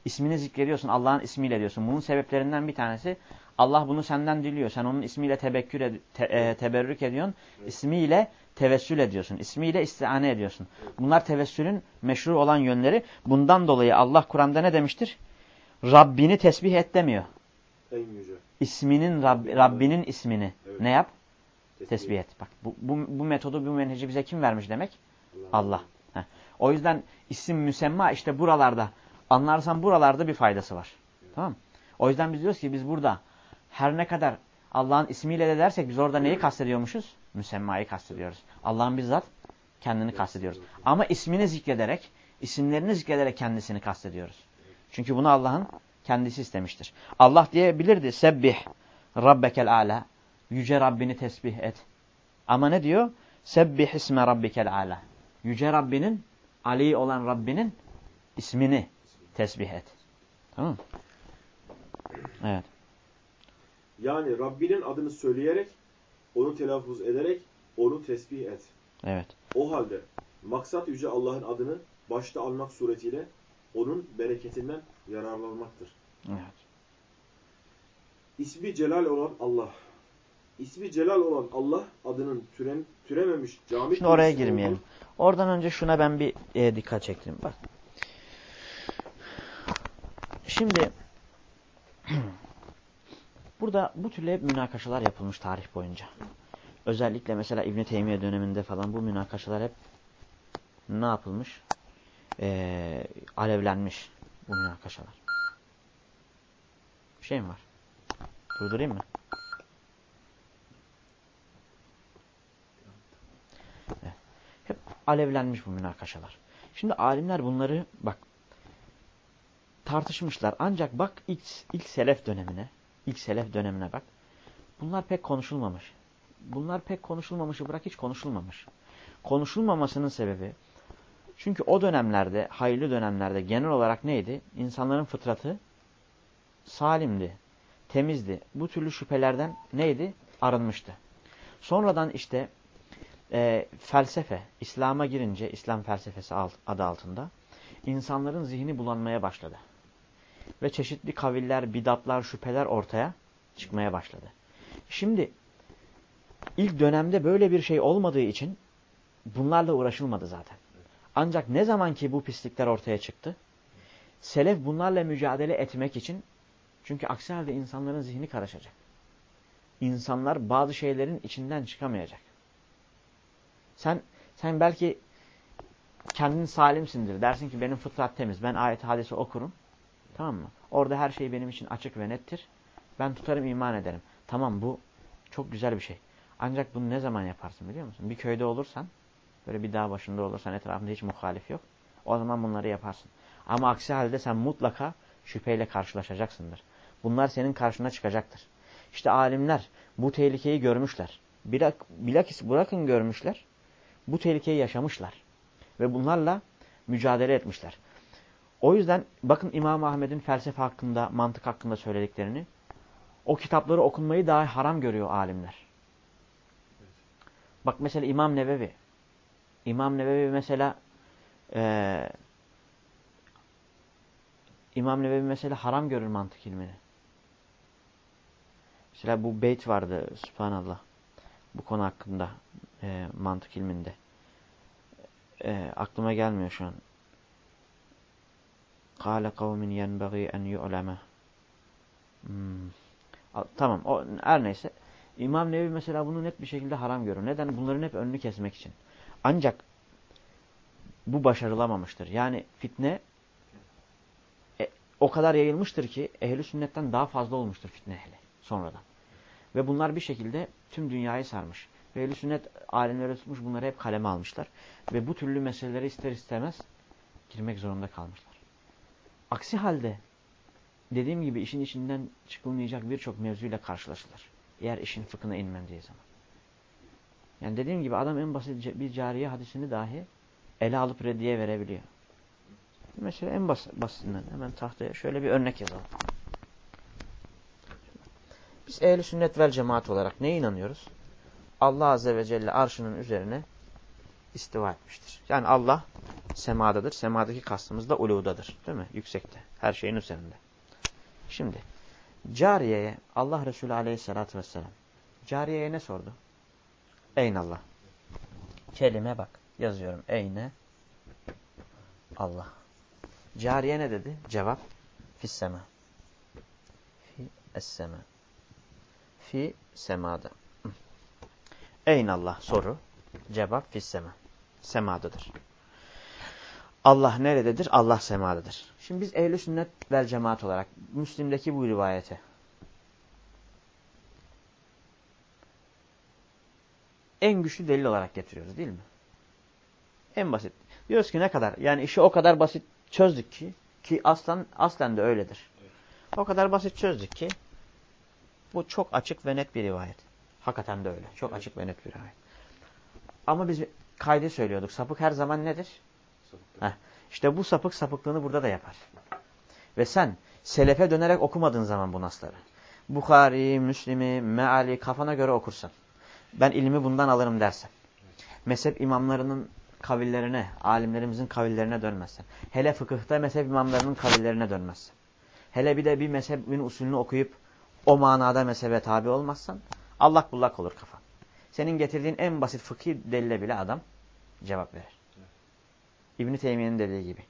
İsmini zikrediyorsun, Allah'ın ismiyle diyorsun. Bunun sebeplerinden bir tanesi Allah bunu senden diliyor. Sen onun ismiyle tebekkür ed te e teberrük ediyorsun. Evet. İsmiyle tevessül ediyorsun. İsmiyle istiane ediyorsun. Bunlar tevessülün meşru olan yönleri. Bundan dolayı Allah Kur'an'da ne demiştir? Rabbini tesbih et demiyor. En yüce. İsminin Rab, Rabbinin ismini evet. ne yap? Tesbih, tesbih et. Bak bu, bu, bu metodu, bu menheci bize kim vermiş demek? Allah. Allah. O yüzden isim müsemma işte buralarda. Anlarsan buralarda bir faydası var. Evet. Tamam mı? O yüzden biz diyoruz ki biz burada her ne kadar Allah'ın ismiyle de dersek biz orada neyi kastediyormuşuz? Müsemmayı kastediyoruz. Allah'ın bizzat kendini evet. kastediyoruz. Evet. Ama ismini zikrederek, isimlerini zikrederek kendisini kastediyoruz. Evet. Çünkü bunu Allah'ın kendisi istemiştir. Allah diyebilirdi sebbih rabbekel ala. Yüce Rabbini tesbih et. Ama ne diyor? Sebbih isme rabbikel ala. Yüce Rabbinin, Ali olan Rabbinin ismini tesbih et. Tamam mı? Evet. Yani Rabbinin adını söyleyerek, onu telaffuz ederek, onu tesbih et. Evet. O halde maksat Yüce Allah'ın adını başta almak suretiyle onun bereketinden yararlanmaktır. Evet. İsmi celal olan Allah. İsmi celal olan Allah adının türen, türememiş cami. Şimdi oraya girmeyelim. Olur. Oradan önce şuna ben bir e, dikkat çektim. Bak. Şimdi burada bu türlü hep münakaşalar yapılmış tarih boyunca. Özellikle mesela İbn Teymiye döneminde falan bu münakaşalar hep ne yapılmış? Ee, alevlenmiş bu münakaşalar. Bir şey mi var? Durdurayım mı? Evet. Hep alevlenmiş bu münakaşalar. Şimdi alimler bunları bak tartışmışlar. Ancak bak ilk, ilk selef dönemine, ilk selef dönemine bak. Bunlar pek konuşulmamış. Bunlar pek konuşulmamışı bırak hiç konuşulmamış. Konuşulmamasının sebebi çünkü o dönemlerde, hayırlı dönemlerde genel olarak neydi? İnsanların fıtratı salimdi, temizdi. Bu türlü şüphelerden neydi? Arınmıştı. Sonradan işte e, felsefe, İslam'a girince, İslam felsefesi alt, adı altında insanların zihni bulanmaya başladı. Ve çeşitli kaviller, bidatlar, şüpheler ortaya çıkmaya başladı. Şimdi ilk dönemde böyle bir şey olmadığı için bunlarla uğraşılmadı zaten. Ancak ne zaman ki bu pislikler ortaya çıktı, selef bunlarla mücadele etmek için, çünkü aksi halde insanların zihni karışacak. İnsanlar bazı şeylerin içinden çıkamayacak. Sen sen belki kendin salimsindir. Dersin ki benim fıtrat temiz. Ben ayet hadisi okurum. Tamam mı? Orada her şey benim için açık ve nettir. Ben tutarım, iman ederim. Tamam, bu çok güzel bir şey. Ancak bunu ne zaman yaparsın biliyor musun? Bir köyde olursan, böyle bir dağ başında olursan, etrafında hiç muhalif yok. O zaman bunları yaparsın. Ama aksi halde sen mutlaka şüpheyle karşılaşacaksındır. Bunlar senin karşına çıkacaktır. İşte alimler bu tehlikeyi görmüşler. Bilak, bilakis bırakın görmüşler. Bu tehlikeyi yaşamışlar. Ve bunlarla mücadele etmişler. O yüzden bakın İmam Ahmed'in felsefe hakkında, mantık hakkında söylediklerini, o kitapları okunmayı dahi haram görüyor alimler. Bak mesela İmam Nevevi. İmam Nevevi mesela e, İmam Nevevi mesela haram görür mantık ilmini. Mesela bu beyt vardı, Sübhanallah, bu konu hakkında e, mantık ilminde. E, aklıma gelmiyor şu an. Kâle kavmin yenbagî en yu'leme. Hmm. Tamam, o, her neyse. İmam Nevevi mesela bunu net bir şekilde haram görür. Neden? Bunların hep önünü kesmek için. Ancak bu başarılamamıştır. Yani fitne e, o kadar yayılmıştır ki ehl-i sünnetten daha fazla olmuştur fitne ehli sonradan. Ve bunlar bir şekilde tüm dünyayı sarmış. Ve ehl-i sünnet alimleri tutmuş, bunları hep kaleme almışlar. Ve bu türlü meselelere ister istemez girmek zorunda kalmışlar. Aksi halde dediğim gibi işin içinden çıkılmayacak birçok mevzuyla karşılaşılır. Eğer işin fıkhına inmendiği zaman. Yani dediğim gibi adam en basit bir cariye hadisini dahi ele alıp reddiye verebiliyor. Mesela en bas basitinden hemen tahtaya şöyle bir örnek yazalım. Biz ehl-i sünnet vel cemaat olarak neye inanıyoruz? Allah Azze ve Celle arşının üzerine istiva etmiştir. Yani Allah semadadır. Semadaki kastımız da uludadır. Değil mi? Yüksekte. Her şeyin üzerinde. Şimdi cariyeye Allah Resulü aleyhissalatü vesselam cariyeye ne sordu? Eynallah. Kelime bak. Yazıyorum. Eyne Allah. Cariye ne dedi? Cevap. Fissema. Fi es-sema. Fi semada. Eynallah soru. Cevap fissema. Semadadır. Allah nerededir? Allah semadadır. Şimdi biz ehl-i sünnet vel cemaat olarak Müslim'deki bu rivayete en güçlü delil olarak getiriyoruz değil mi? En basit. Diyoruz ki ne kadar? Yani işi o kadar basit çözdük ki ki aslen, aslen de öyledir. Evet. O kadar basit çözdük ki bu çok açık ve net bir rivayet. Hakikaten de öyle. Çok evet. Açık ve net bir rivayet. Ama biz kaydı söylüyorduk. Sapık her zaman nedir? Heh. İşte bu sapık sapıklığını burada da yapar. Ve sen selefe dönerek okumadığın zaman bu nasları. Bukhari, Müslim'i, Meali kafana göre okursan. Ben ilmi bundan alırım dersen. Mezhep imamlarının kavillerine, alimlerimizin kavillerine dönmezsen. Hele fıkıhta mezhep imamlarının kavillerine dönmezsen. Hele bir de bir mezhebin usulünü okuyup o manada mezhebe tabi olmazsan allak bullak olur kafan. Senin getirdiğin en basit fıkhi delile bile adam cevap verir. İbn-i Teymiye'nin dediği gibi.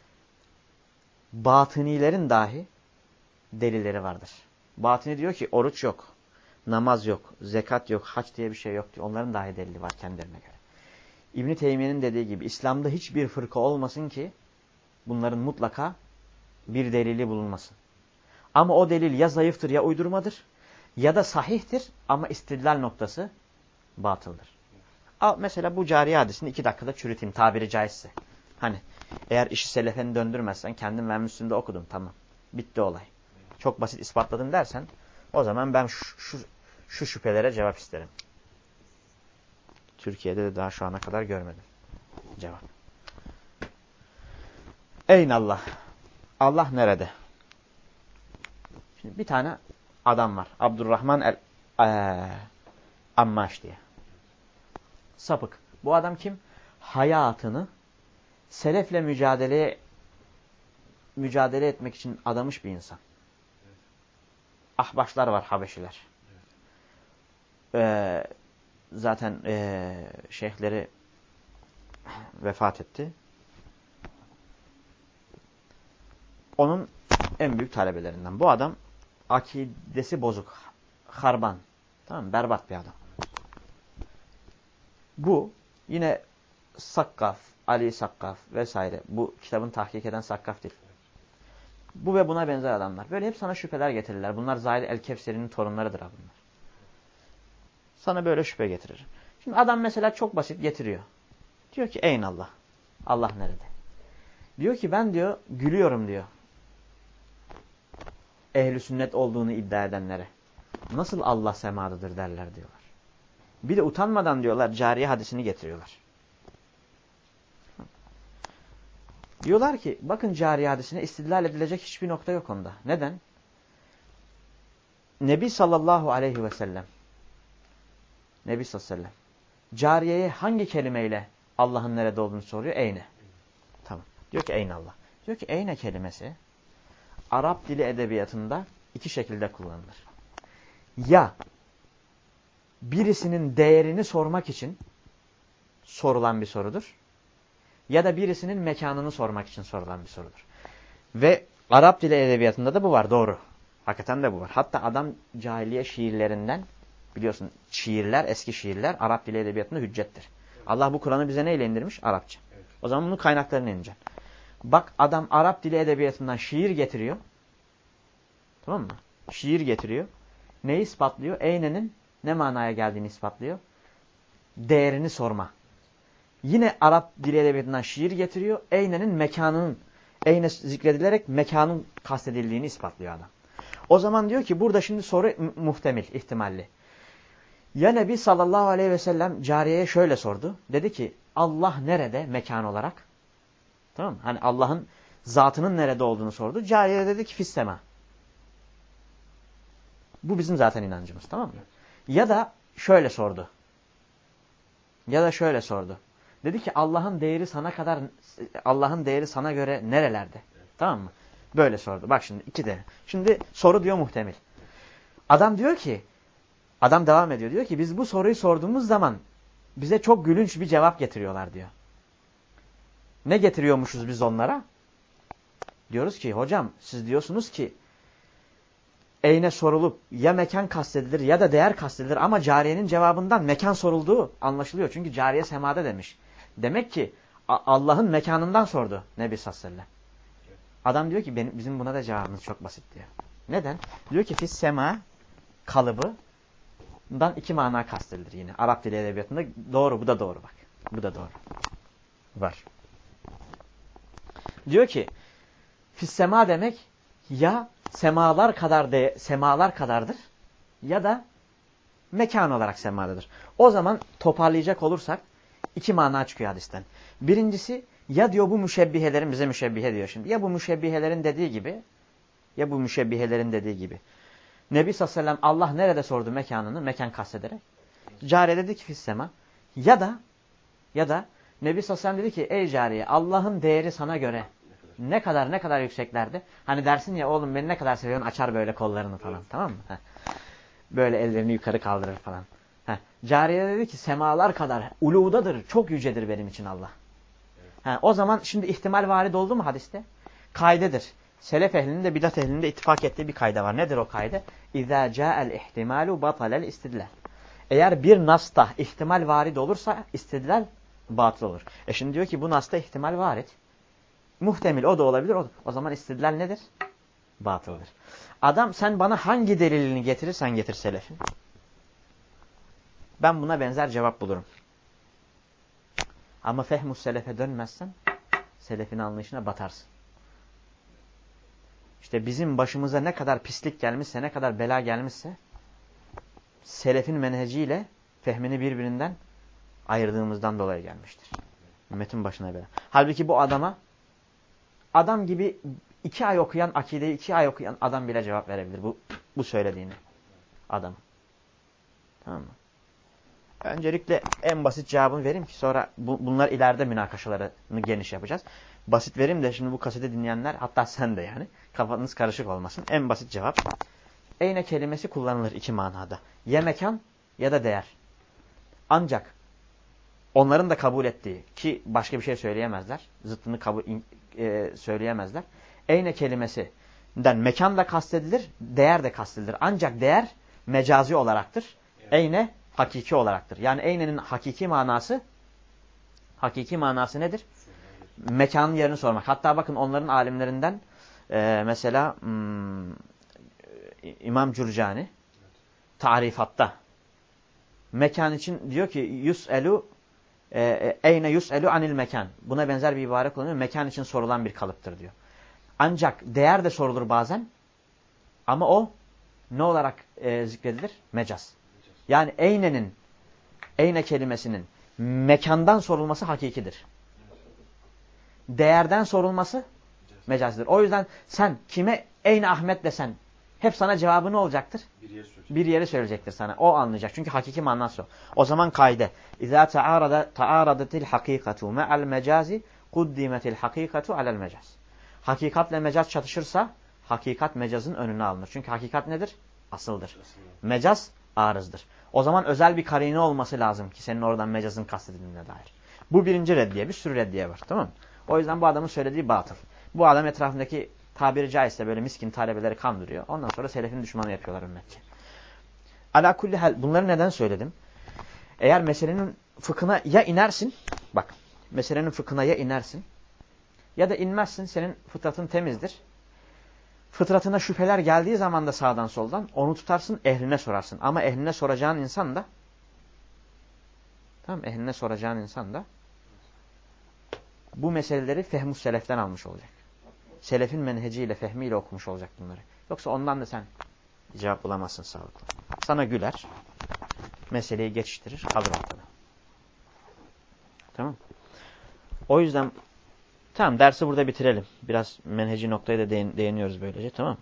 Batınilerin dahi delilleri vardır. Batıni diyor ki oruç yok, namaz yok, zekat yok, hac diye bir şey yok diyor. Onların dahi delili var kendilerine göre. İbn-i Teymiye'nin dediği gibi İslam'da hiçbir fırka olmasın ki bunların mutlaka bir delili bulunmasın. Ama o delil ya zayıftır ya uydurmadır ya da sahihtir ama istidlal noktası batıldır. Al mesela bu cariye hadisini iki dakikada çürüteyim tabiri caizse. Hani eğer işi selefeni döndürmezsen kendim ve Müslim'de okudum tamam. Bitti olay. Çok basit ispatladın dersen o zaman ben şu, şu, şu şüphelere cevap isterim. Türkiye'de de daha şu ana kadar görmedim. Cevap. Eynallah. Allah nerede? Şimdi bir tane adam var. Abdurrahman el ee, Ammaş diye. Sapık. Bu adam kim? Hayatını selefle mücadeleye mücadele etmek için adamış bir insan. Evet. Ahbaşlar var, Habeşiler. Evet. Ee, zaten ee, şeyhleri vefat etti. Onun en büyük talebelerinden. Bu adam akidesi bozuk. Harban. Tamam mı? Berbat bir adam. Bu yine Sakkaf, Ali Sakkaf vesaire. Bu kitabın tahkik eden Sakkaf değil. Bu ve buna benzer adamlar. Böyle hep sana şüpheler getirirler. Bunlar Zahid el-Kevseri'nin torunlarıdır ha bunlar. Sana böyle şüphe getirir. Şimdi adam mesela çok basit getiriyor. Diyor ki Eynallah. Allah nerede? Diyor ki ben diyor gülüyorum diyor. Ehl-i sünnet olduğunu iddia edenlere. Nasıl Allah semadadır derler diyorlar. Bir de utanmadan diyorlar cariye hadisini getiriyorlar. Diyorlar ki bakın cariye hadisine istidlal edilecek hiçbir nokta yok onda. Neden? Nebi sallallahu aleyhi ve sellem Nebi sallallahu aleyhi ve sellem cariyeye hangi kelimeyle Allah'ın nerede olduğunu soruyor? Eyne. Tamam. Diyor ki eyne Allah. Diyor ki eyne kelimesi Arap dili edebiyatında iki şekilde kullanılır. Ya birisinin değerini sormak için sorulan bir sorudur. Ya da birisinin mekanını sormak için sorulan bir sorudur. Ve Arap dili edebiyatında da bu var. Doğru. Hakikaten de bu var. Hatta adam cahiliye şiirlerinden biliyorsun şiirler, eski şiirler Arap dili edebiyatında hüccettir. Evet. Allah bu Kur'an'ı bize neyle indirmiş? Arapça. Evet. O zaman bunun kaynaklarını ineceksin. Bak adam Arap dili edebiyatından şiir getiriyor. Tamam mı? Şiir getiriyor. Neyi ispatlıyor? Eyne'nin ne manaya geldiğini ispatlıyor. Değerini sorma. Yine Arap dili edebiyatından şiir getiriyor. Eyne'nin mekanının, Eyne zikredilerek mekanın kastedildiğini ispatlıyor adam. O zaman diyor ki burada şimdi soru muhtemel, ihtimalli. Ya Nebi sallallahu aleyhi ve sellem cariyeye şöyle sordu. Dedi ki Allah nerede mekan olarak? Tamam mı? Hani Allah'ın zatının nerede olduğunu sordu. Cariye dedi ki fissema. Bu bizim zaten inancımız, tamam mı? Ya da şöyle sordu. Ya da şöyle sordu. Dedi ki Allah'ın değeri sana kadar Allah'ın değeri sana göre nerelerde? Evet. Tamam mı? Böyle sordu. Bak şimdi iki de. Şimdi soru diyor muhtemel. Adam diyor ki, adam devam ediyor. Diyor ki biz bu soruyu sorduğumuz zaman bize çok gülünç bir cevap getiriyorlar diyor. Ne getiriyormuşuz biz onlara? Diyoruz ki hocam siz diyorsunuz ki eyne sorulup ya mekan kastedilir ya da değer kastedilir ama cariyenin cevabından mekan sorulduğu anlaşılıyor. Çünkü cariye semada demiş. Demek ki Allah'ın mekanından sordu Nebi sallallahu aleyhi ve sellem. Adam diyor ki benim, bizim buna da cevabımız çok basit diyor. Neden? Diyor ki fis sema kalıbından iki mana kastedilir yine. Arap dili edebiyatında doğru, bu da doğru bak. Bu da doğru. Var. Diyor ki fis sema demek ya semalar kadar de semalar kadardır ya da mekan olarak semadadır. O zaman toparlayacak olursak iki mana çıkıyor hadisten. Birincisi ya diyor bu müşebbihelerin, bize müşebbihe diyor şimdi. Ya bu müşebbihelerin dediği gibi ya bu müşebbihelerin dediği gibi. Nebi sallallahu aleyhi ve sellem Allah nerede sordu mekanını? Mekan kastederek. Cariye dedi ki fissema. Ya da ya da Nebi sallallahu aleyhi ve sellem dedi ki ey cariye Allah'ın değeri sana göre ne kadar ne kadar yükseklerde. Hani dersin ya oğlum beni ne kadar seviyorsun açar böyle kollarını falan. Evet. Tamam mı? Heh. Böyle ellerini yukarı kaldırır falan. Heh. Cariye dedi ki semalar kadar uludadır. Çok yücedir benim için Allah. Evet. Heh. O zaman şimdi ihtimal varid oldu mu hadiste? Kaydedir. Selef ehlinin de bidat ehlinin de ittifak ettiği bir kayda var. Nedir o kayda? İzâ câ'el ihtimâlu batalel istidlal. Eğer bir nasta ihtimal varid olursa istidlal batıl olur. E şimdi diyor ki bu nasta ihtimal varid. Muhtemel o da olabilir. O, da. O zaman istidlal nedir? Batıldır. Adam sen bana hangi delilini getirirsen getir selefin. Ben buna benzer cevap bulurum. Ama fehmus selefe dönmezsen selefin anlayışına batarsın. İşte bizim başımıza ne kadar pislik gelmişse, ne kadar bela gelmişse selefin menheciyle fehmini birbirinden ayırdığımızdan dolayı gelmiştir. Ümmetin başına bela. Halbuki bu adama adam gibi iki ay okuyan, akideyi iki ay okuyan adam bile cevap verebilir. Bu bu söylediğini. Adam. Tamam mı? Öncelikle en basit cevabını vereyim ki sonra bu, bunlar ileride münakaşalarını geniş yapacağız. Basit vereyim de şimdi bu kaseti dinleyenler hatta sen de yani kafanız karışık olmasın. En basit cevap. Eyne kelimesi kullanılır iki manada. Ya mekan ya da değer. Ancak onların da kabul ettiği ki başka bir şey söyleyemezler. Zıttını kabul e, söyleyemezler. Eyne kelimesinden mekan da kastedilir, değer de kastedilir. Ancak değer mecazi olaraktır. Evet. Eyne hakiki olaraktır. Yani eynenin hakiki manası hakiki manası nedir? Mekanın yerini sormak. Hatta bakın onların alimlerinden e, mesela hmm, İmam Cürcani tarifatta mekan için diyor ki yus'elu eyne yus'elu anil mekan. Buna benzer bir ibare kullanıyor. Mekan için sorulan bir kalıptır diyor. Ancak değer de sorulur bazen. Ama o ne olarak e, zikredilir? Mecaz. Yani eynenin, eyne kelimesinin mekandan sorulması hakikidir. Değerden sorulması mecazdır. O yüzden sen kime eyne Ahmet desen hep sana cevabı ne olacaktır? Bir yeri, bir yeri söyleyecektir sana. O anlayacak. Çünkü hakiki manası o. O zaman kaide. İzâ ta'âradatil hakikatu me'al mecazi kuddimetil hakikatu alel mecaz. Hakikatle mecaz çatışırsa hakikat mecazın önüne alınır. Çünkü hakikat nedir? Asıldır. Mecaz arızdır. O zaman özel bir karine olması lazım ki senin oradan mecazın kastedildiğine dair. Bu birinci reddiye. Bir sürü reddiye var. Tamam mı? O yüzden bu adamın söylediği batıl. Bu adam etrafındaki tabiri caizse böyle miskin talebeleri kandırıyor. Ondan sonra selefin düşmanı yapıyorlar ümmetçe. Ala kulli hal. Bunları neden söyledim? Eğer meselenin fıkhına ya inersin. Bak. Meselenin fıkhına ya inersin. Ya da inmezsin. Senin fıtratın temizdir. Fıtratına şüpheler geldiği zaman da sağdan soldan onu tutarsın, ehline sorarsın. Ama ehline soracağın insan da tamam ehline soracağın insan da bu meseleleri fehmus seleften almış olacak. Selefin menheciyle, fehmiyle okumuş olacak bunları. Yoksa ondan da sen cevap bulamazsın sağlıklı. Sana güler, meseleyi geçiştirir, kalır ortada. Tamam. O yüzden tamam dersi burada bitirelim. Biraz menheci noktaya da değin, değiniyoruz böylece. Tamam.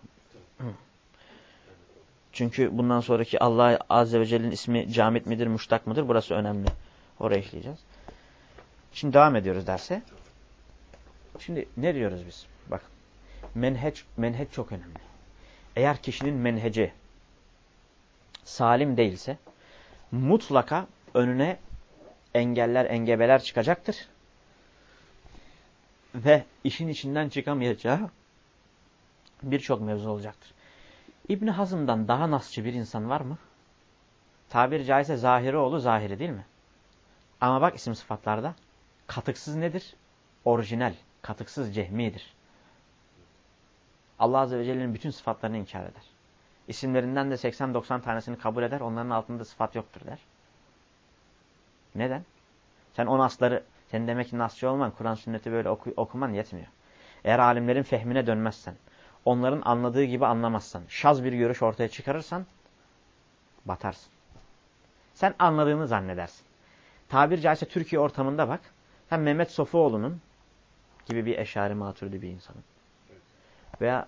Çünkü bundan sonraki Allah Azze ve Celle'nin ismi camit midir, müştak mıdır? Burası önemli. Oraya işleyeceğiz. Şimdi devam ediyoruz derse. Şimdi ne diyoruz biz? Bak. menheç, menheç çok önemli. Eğer kişinin menheci salim değilse mutlaka önüne engeller, engebeler çıkacaktır. Ve işin içinden çıkamayacağı birçok mevzu olacaktır. İbn Hazm'dan daha nasçı bir insan var mı? Tabiri caizse zahiri oğlu zahiri değil mi? Ama bak isim sıfatlarda katıksız nedir? Orijinal, katıksız cehmidir. Allah Azze ve Celle'nin bütün sıfatlarını inkar eder. İsimlerinden de seksen doksan tanesini kabul eder. Onların altında sıfat yoktur der. Neden? Sen o nasları, senin demek ki nasçı olman, Kur'an sünneti böyle oku, okuman yetmiyor. Eğer alimlerin fehmine dönmezsen, onların anladığı gibi anlamazsan, şaz bir görüş ortaya çıkarırsan, batarsın. Sen anladığını zannedersin. Tabiri caizse Türkiye ortamında bak, sen Mehmet Sofuoğlu'nun gibi bir eşari maturidi bir insanın. Veya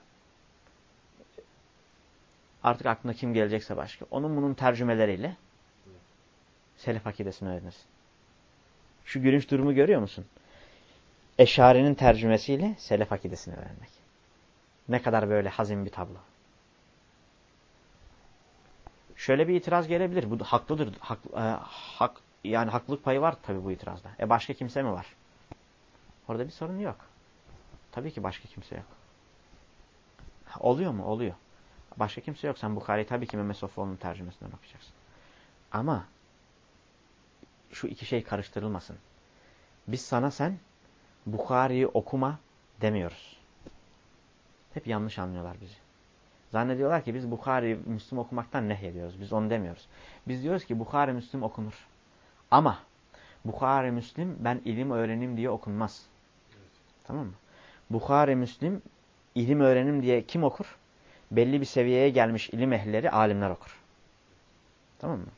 artık aklına kim gelecekse başka, onun bunun tercümeleriyle selef akidesini öğrenirsin. Şu gülünç durumu görüyor musun? Eşari'nin tercümesiyle selef akidesini öğrenmek. Ne kadar böyle hazin bir tablo. Şöyle bir itiraz gelebilir. Bu haklıdır. Hak, e, hak, yani haklılık payı var tabii bu itirazda. E başka kimse mi var? Orada bir sorun yok. Tabii ki başka kimse yok. Oluyor mu? Oluyor. Başka kimse yok. Sen Bukhari'yi tabii ki Mehmet Sofuoğlu'nun tercümesinden okuyacaksın. Ama şu iki şey karıştırılmasın. Biz sana sen Bukhari'yi okuma demiyoruz. Hep yanlış anlıyorlar bizi. Zannediyorlar ki biz Bukhari, Müslim okumaktan nehyediyoruz. Biz onu demiyoruz. Biz diyoruz ki Bukhari, Müslim okunur. Ama Bukhari, Müslim ben ilim öğrenim diye okunmaz. Evet. Tamam mı? Bukhari, Müslim ilim öğrenim diye kim okur? Belli bir seviyeye gelmiş ilim ehlileri, alimler okur. Tamam mı?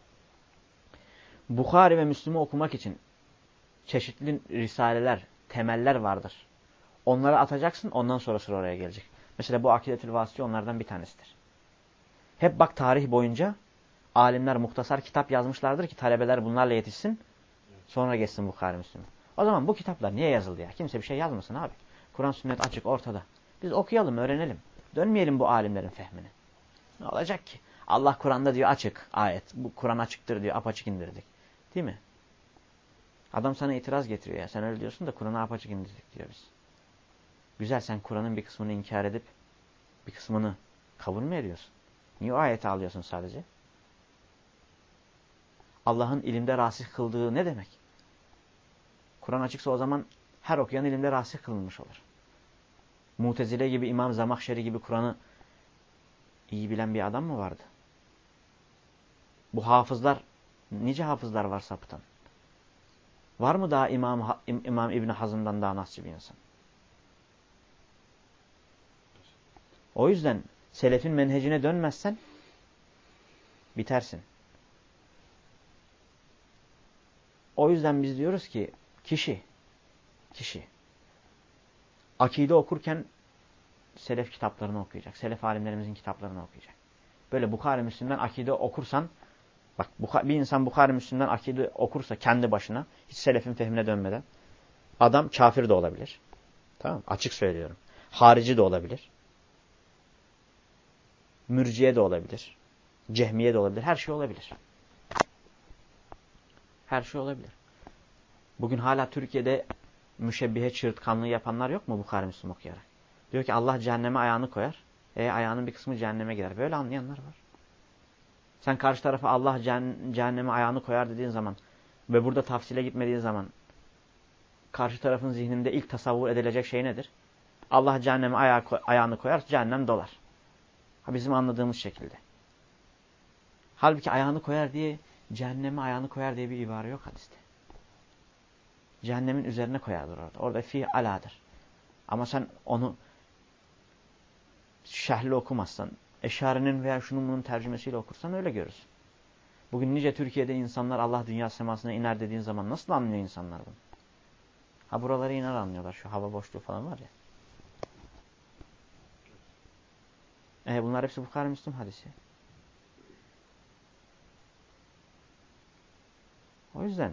Bukhari ve Müslim'i okumak için çeşitli risaleler, temeller vardır. Onları atacaksın, ondan sonra sıra oraya gelecek. Mesela bu Akidetül Vasıtî onlardan bir tanesidir. Hep bak tarih boyunca alimler muhtasar kitap yazmışlardır ki talebeler bunlarla yetişsin, sonra geçsin Bukhari, Müslim. O zaman bu kitaplar niye yazıldı ya? Kimse bir şey yazmasın abi. Kur'an sünnet açık ortada. Biz okuyalım, öğrenelim. Dönmeyelim bu alimlerin fehmine. Ne olacak ki? Allah Kur'an'da diyor açık ayet. Bu Kur'an açıktır diyor, apaçık indirdik. Değil mi? Adam sana itiraz getiriyor ya. Sen öyle diyorsun da Kur'an'ı apaçık indirdik diyor biz. Güzel, sen Kur'an'ın bir kısmını inkar edip bir kısmını kabul mü ediyorsun? Niye o ayeti alıyorsun sadece? Allah'ın ilimde rasih kıldığı ne demek? Kur'an açıksa o zaman her okuyan ilimde rasih kılınmış olur. Mutezile gibi, İmam Zamahşeri gibi Kur'an'ı iyi bilen bir adam mı vardı? Bu hafızlar, nice hafızlar var sapıtan. Var mı daha İmam, İmam İbni Hazm'dan daha nasçı bir insan? O yüzden selefin menhecine dönmezsen bitersin. O yüzden biz diyoruz ki kişi, kişi akide okurken selef kitaplarını okuyacak. Selef alimlerimizin kitaplarını okuyacak. Böyle Bukhari Müslim'den akide okursan, bak bir insan Bukhari Müslim'den akide okursa kendi başına, hiç selefin fehmine dönmeden, adam kafir de olabilir. Tamam, açık söylüyorum. Harici de olabilir. Mürciye de olabilir. Cehmiye de olabilir. Her şey olabilir. Her şey olabilir. Bugün hala Türkiye'de müşebbihe çığırtkanlığı yapanlar yok mu Bukhari Müslim okuyarak? Diyor ki Allah cehenneme ayağını koyar. E ayağının bir kısmı cehenneme gider. Böyle anlayanlar var. Sen karşı tarafa Allah cehenneme ayağını koyar dediğin zaman ve burada tafsile gitmediğin zaman karşı tarafın zihninde ilk tasavvur edilecek şey nedir? Allah cehenneme ayağı, ayağını koyar, cehennem dolar. Ha, bizim anladığımız şekilde. Halbuki ayağını koyar diye, cehenneme ayağını koyar diye bir ibare yok hadiste. Cehennemin üzerine koyardır orada. Orada fi aladır. Ama sen onu şerhli okumazsan, Eşari'nin veya şunun bunun tercümesiyle okursan öyle görürsün. Bugün nice Türkiye'de insanlar Allah dünya semasına iner dediğin zaman nasıl anlıyor insanlar bunu? Ha buraları iner anlıyorlar. Şu hava boşluğu falan var ya. E bunlar hepsi Bukhari Müslim hadisi. O yüzden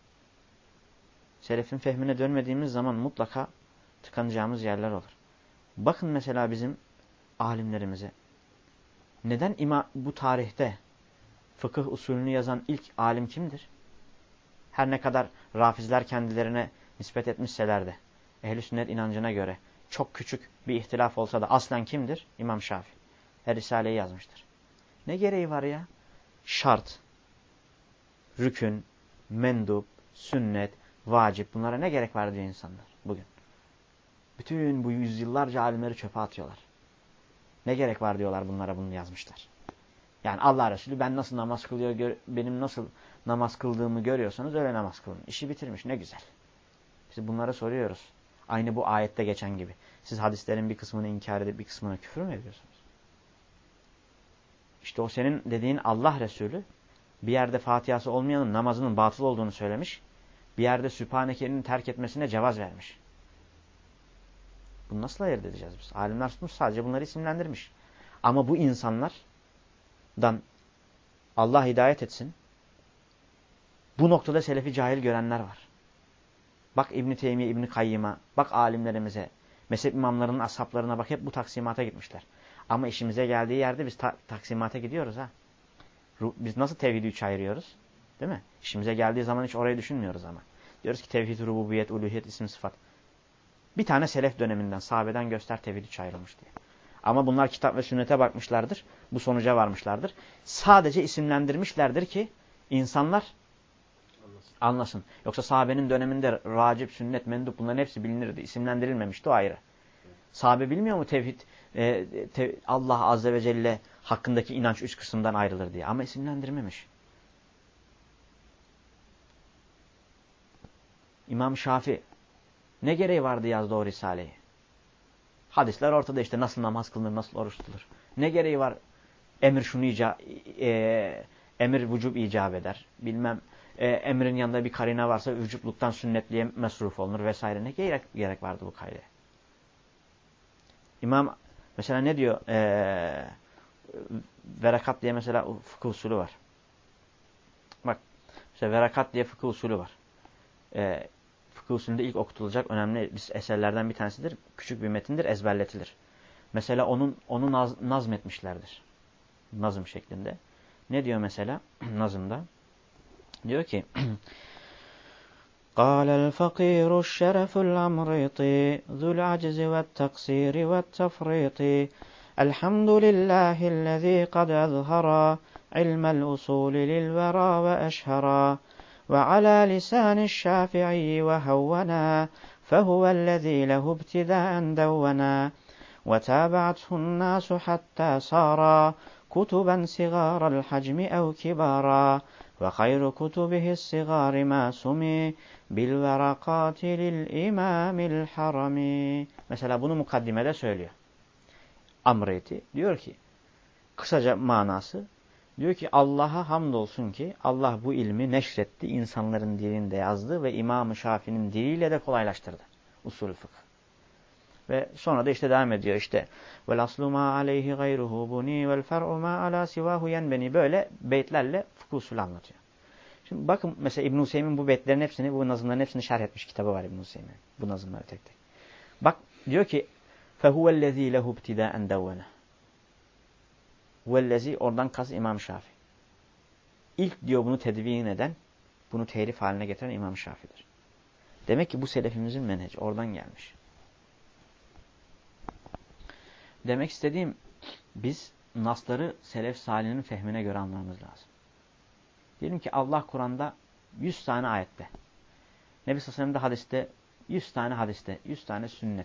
selefin fehmine dönmediğimiz zaman mutlaka tıkanacağımız yerler olur. Bakın mesela bizim alimlerimize. Neden ima bu tarihte fıkıh usulünü yazan ilk alim kimdir? Her ne kadar Rafizler kendilerine nispet etmişseler de ehl-i sünnet inancına göre çok küçük bir ihtilaf olsa da aslen kimdir? İmam Şafii. Her Risale'yi yazmıştır. Ne gereği var ya? Şart, rükün, mendup, sünnet, vacip, bunlara ne gerek var diyor insanlar bugün. Bütün bu yüzyıllarca alimleri çöpe atıyorlar. Ne gerek var diyorlar, bunlara bunu yazmışlar. Yani Allah Resulü ben nasıl namaz kılıyor, benim nasıl namaz kıldığımı görüyorsanız öyle namaz kılın. İşi bitirmiş, ne güzel. Biz bunlara soruyoruz. Aynı bu ayette geçen gibi. Siz hadislerin bir kısmını inkar edip bir kısmına küfür mü ediyorsunuz? İşte o senin dediğin Allah Resulü bir yerde Fatiha'sı olmayanın namazının batıl olduğunu söylemiş. Bir yerde Sübhaneke'nin terk etmesine cevaz vermiş. Bunu nasıl ayırt edeceğiz biz? Alimler tutmuş, sadece bunları isimlendirmiş. Ama bu insanlardan Allah hidayet etsin. Bu noktada selefi cahil görenler var. Bak İbn-i Teymiye, İbn-i Kayyım'a, bak alimlerimize, mezhep imamlarının ashaplarına bak, hep bu taksimata gitmişler. Ama işimize geldiği yerde biz ta taksimata gidiyoruz ha. Biz nasıl tevhidi üç ayırıyoruz? Değil mi? İşimize geldiği zaman hiç orayı düşünmüyoruz ama. Diyoruz ki tevhid, rububiyet, uluhiyet, isim, sıfat. Bir tane selef döneminden, sahabeden göster tevhid üç ayrılmış diye. Ama bunlar kitap ve sünnete bakmışlardır. Bu sonuca varmışlardır. Sadece isimlendirmişlerdir ki insanlar anlasın. anlasın. Yoksa sahabenin döneminde racip, sünnet, mendup bunların hepsi bilinirdi. İsimlendirilmemişti, o ayrı. Evet. Sahabe bilmiyor mu tevhid, e, te, Allah Azze ve Celle hakkındaki inanç üç kısımdan ayrılır diye. Ama isimlendirmemiş. İmam Şafii ne gereği vardı yazdı o Risale'yi? Hadisler ortada işte, nasıl namaz kılınır, nasıl oruç tutulur. Ne gereği var? Emir şunu icap, e, emir vücub icap eder. Bilmem e, emrin yanında bir karine varsa vücubluktan sünnetliğe mesruf olunur vesaire. Ne gerek, gerek vardı bu kaydeye? İmam mesela ne diyor? E, verakat diye mesela fıkıh usulü var. Bak mesela verakat diye fıkıh usulü var. E, fıkıh usulünde ilk okutulacak önemli bir eserlerden bir tanesidir. Küçük bir metindir, ezberletilir. Mesela onun onu naz, nazmetmişlerdir. Nazım şeklinde. Ne diyor mesela nazımda? Diyor ki قال الفقير الشرف الأمريطي ذو العجز والتقصير والتفريط الحمد لله الذي قد أظهر علم الأصول للورى وأشهرا وعلى لسان الشافعي وهونا فهو الذي له ابتداء دونا وتابعته الناس حتى صارا كتبا صغار الحجم أو كبارا وخير كتبه الصغار ما سمي بالورقات للإمام الحرمي. Mesela bunu mukaddimede söylüyor. Amreti diyor ki, kısaca manası, diyor ki Allah'a hamdolsun ki Allah bu ilmi neşretti, insanların dilinde yazdı ve İmam-ı Şafii'nin diliyle de kolaylaştırdı usul fıkh. Ve sonra da işte devam ediyor işte. Vel aslu ma aleyhi gayruhu buni vel fer'u ma ala sivahu yenbeni. Böyle beytlerle fıkıh usulü anlatıyor. Şimdi bakın mesela İbn-i Hüseyin bu beytlerin hepsini, bu nazımların hepsini şerh etmiş kitabı var İbn-i Hüseyin'in. Bu nazımları tek tek. Bak diyor ki fehuvellezî lehu ibtidâen devvene. Huvellezî oradan kas İmam Şafii. İlk diyor bunu tedvin eden, bunu telif haline getiren İmam Şafii'dir. Demek ki bu selefimizin menheci oradan gelmiş. Demek istediğim, biz nasları selef salihinin fehmine göre anlamamız lazım. Diyelim ki Allah Kur'an'da yüz tane ayette, Nebi sallallahu aleyhi ve sellem'de hadiste yüz tane hadiste, yüz tane sünnet.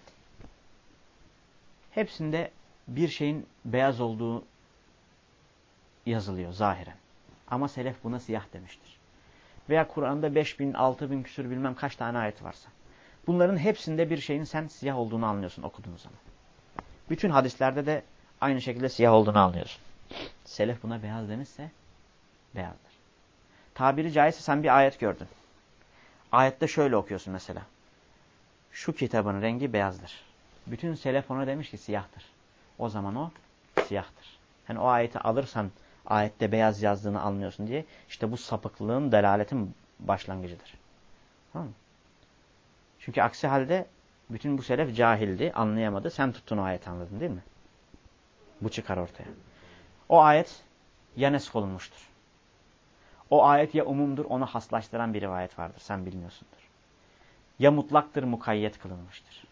Hepsinde bir şeyin beyaz olduğu yazılıyor zahiren. Ama selef buna siyah demiştir. Veya Kur'an'da beş bin, altı bin küsur bilmem kaç tane ayet varsa. Bunların hepsinde bir şeyin sen siyah olduğunu anlıyorsun okuduğun zaman. Bütün hadislerde de aynı şekilde siyah olduğunu anlıyorsun. Selef buna beyaz demişse beyazdır. Tabiri caizse sen bir ayet gördün. Ayette şöyle okuyorsun mesela. Şu kitabın rengi beyazdır. Bütün selef ona demiş ki siyahtır. O zaman o siyahtır. Yani o ayeti alırsan ayette beyaz yazdığını anlıyorsun diye, işte bu sapıklığın, delaletin başlangıcıdır. Tamam mı? Çünkü aksi halde Bütün bu selef cahildi, anlayamadı. Sen tuttun o ayeti, anladın değil mi? Bu çıkar ortaya. O ayet ya nesk olunmuştur. O ayet ya umumdur, onu haslaştıran bir rivayet vardır. Sen bilmiyorsundur. Ya mutlaktır, mukayyet kılınmıştır.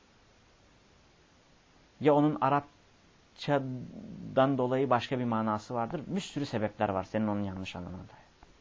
Ya onun Arapçadan dolayı başka bir manası vardır. Bir sürü sebepler var senin onun yanlış anlamanda.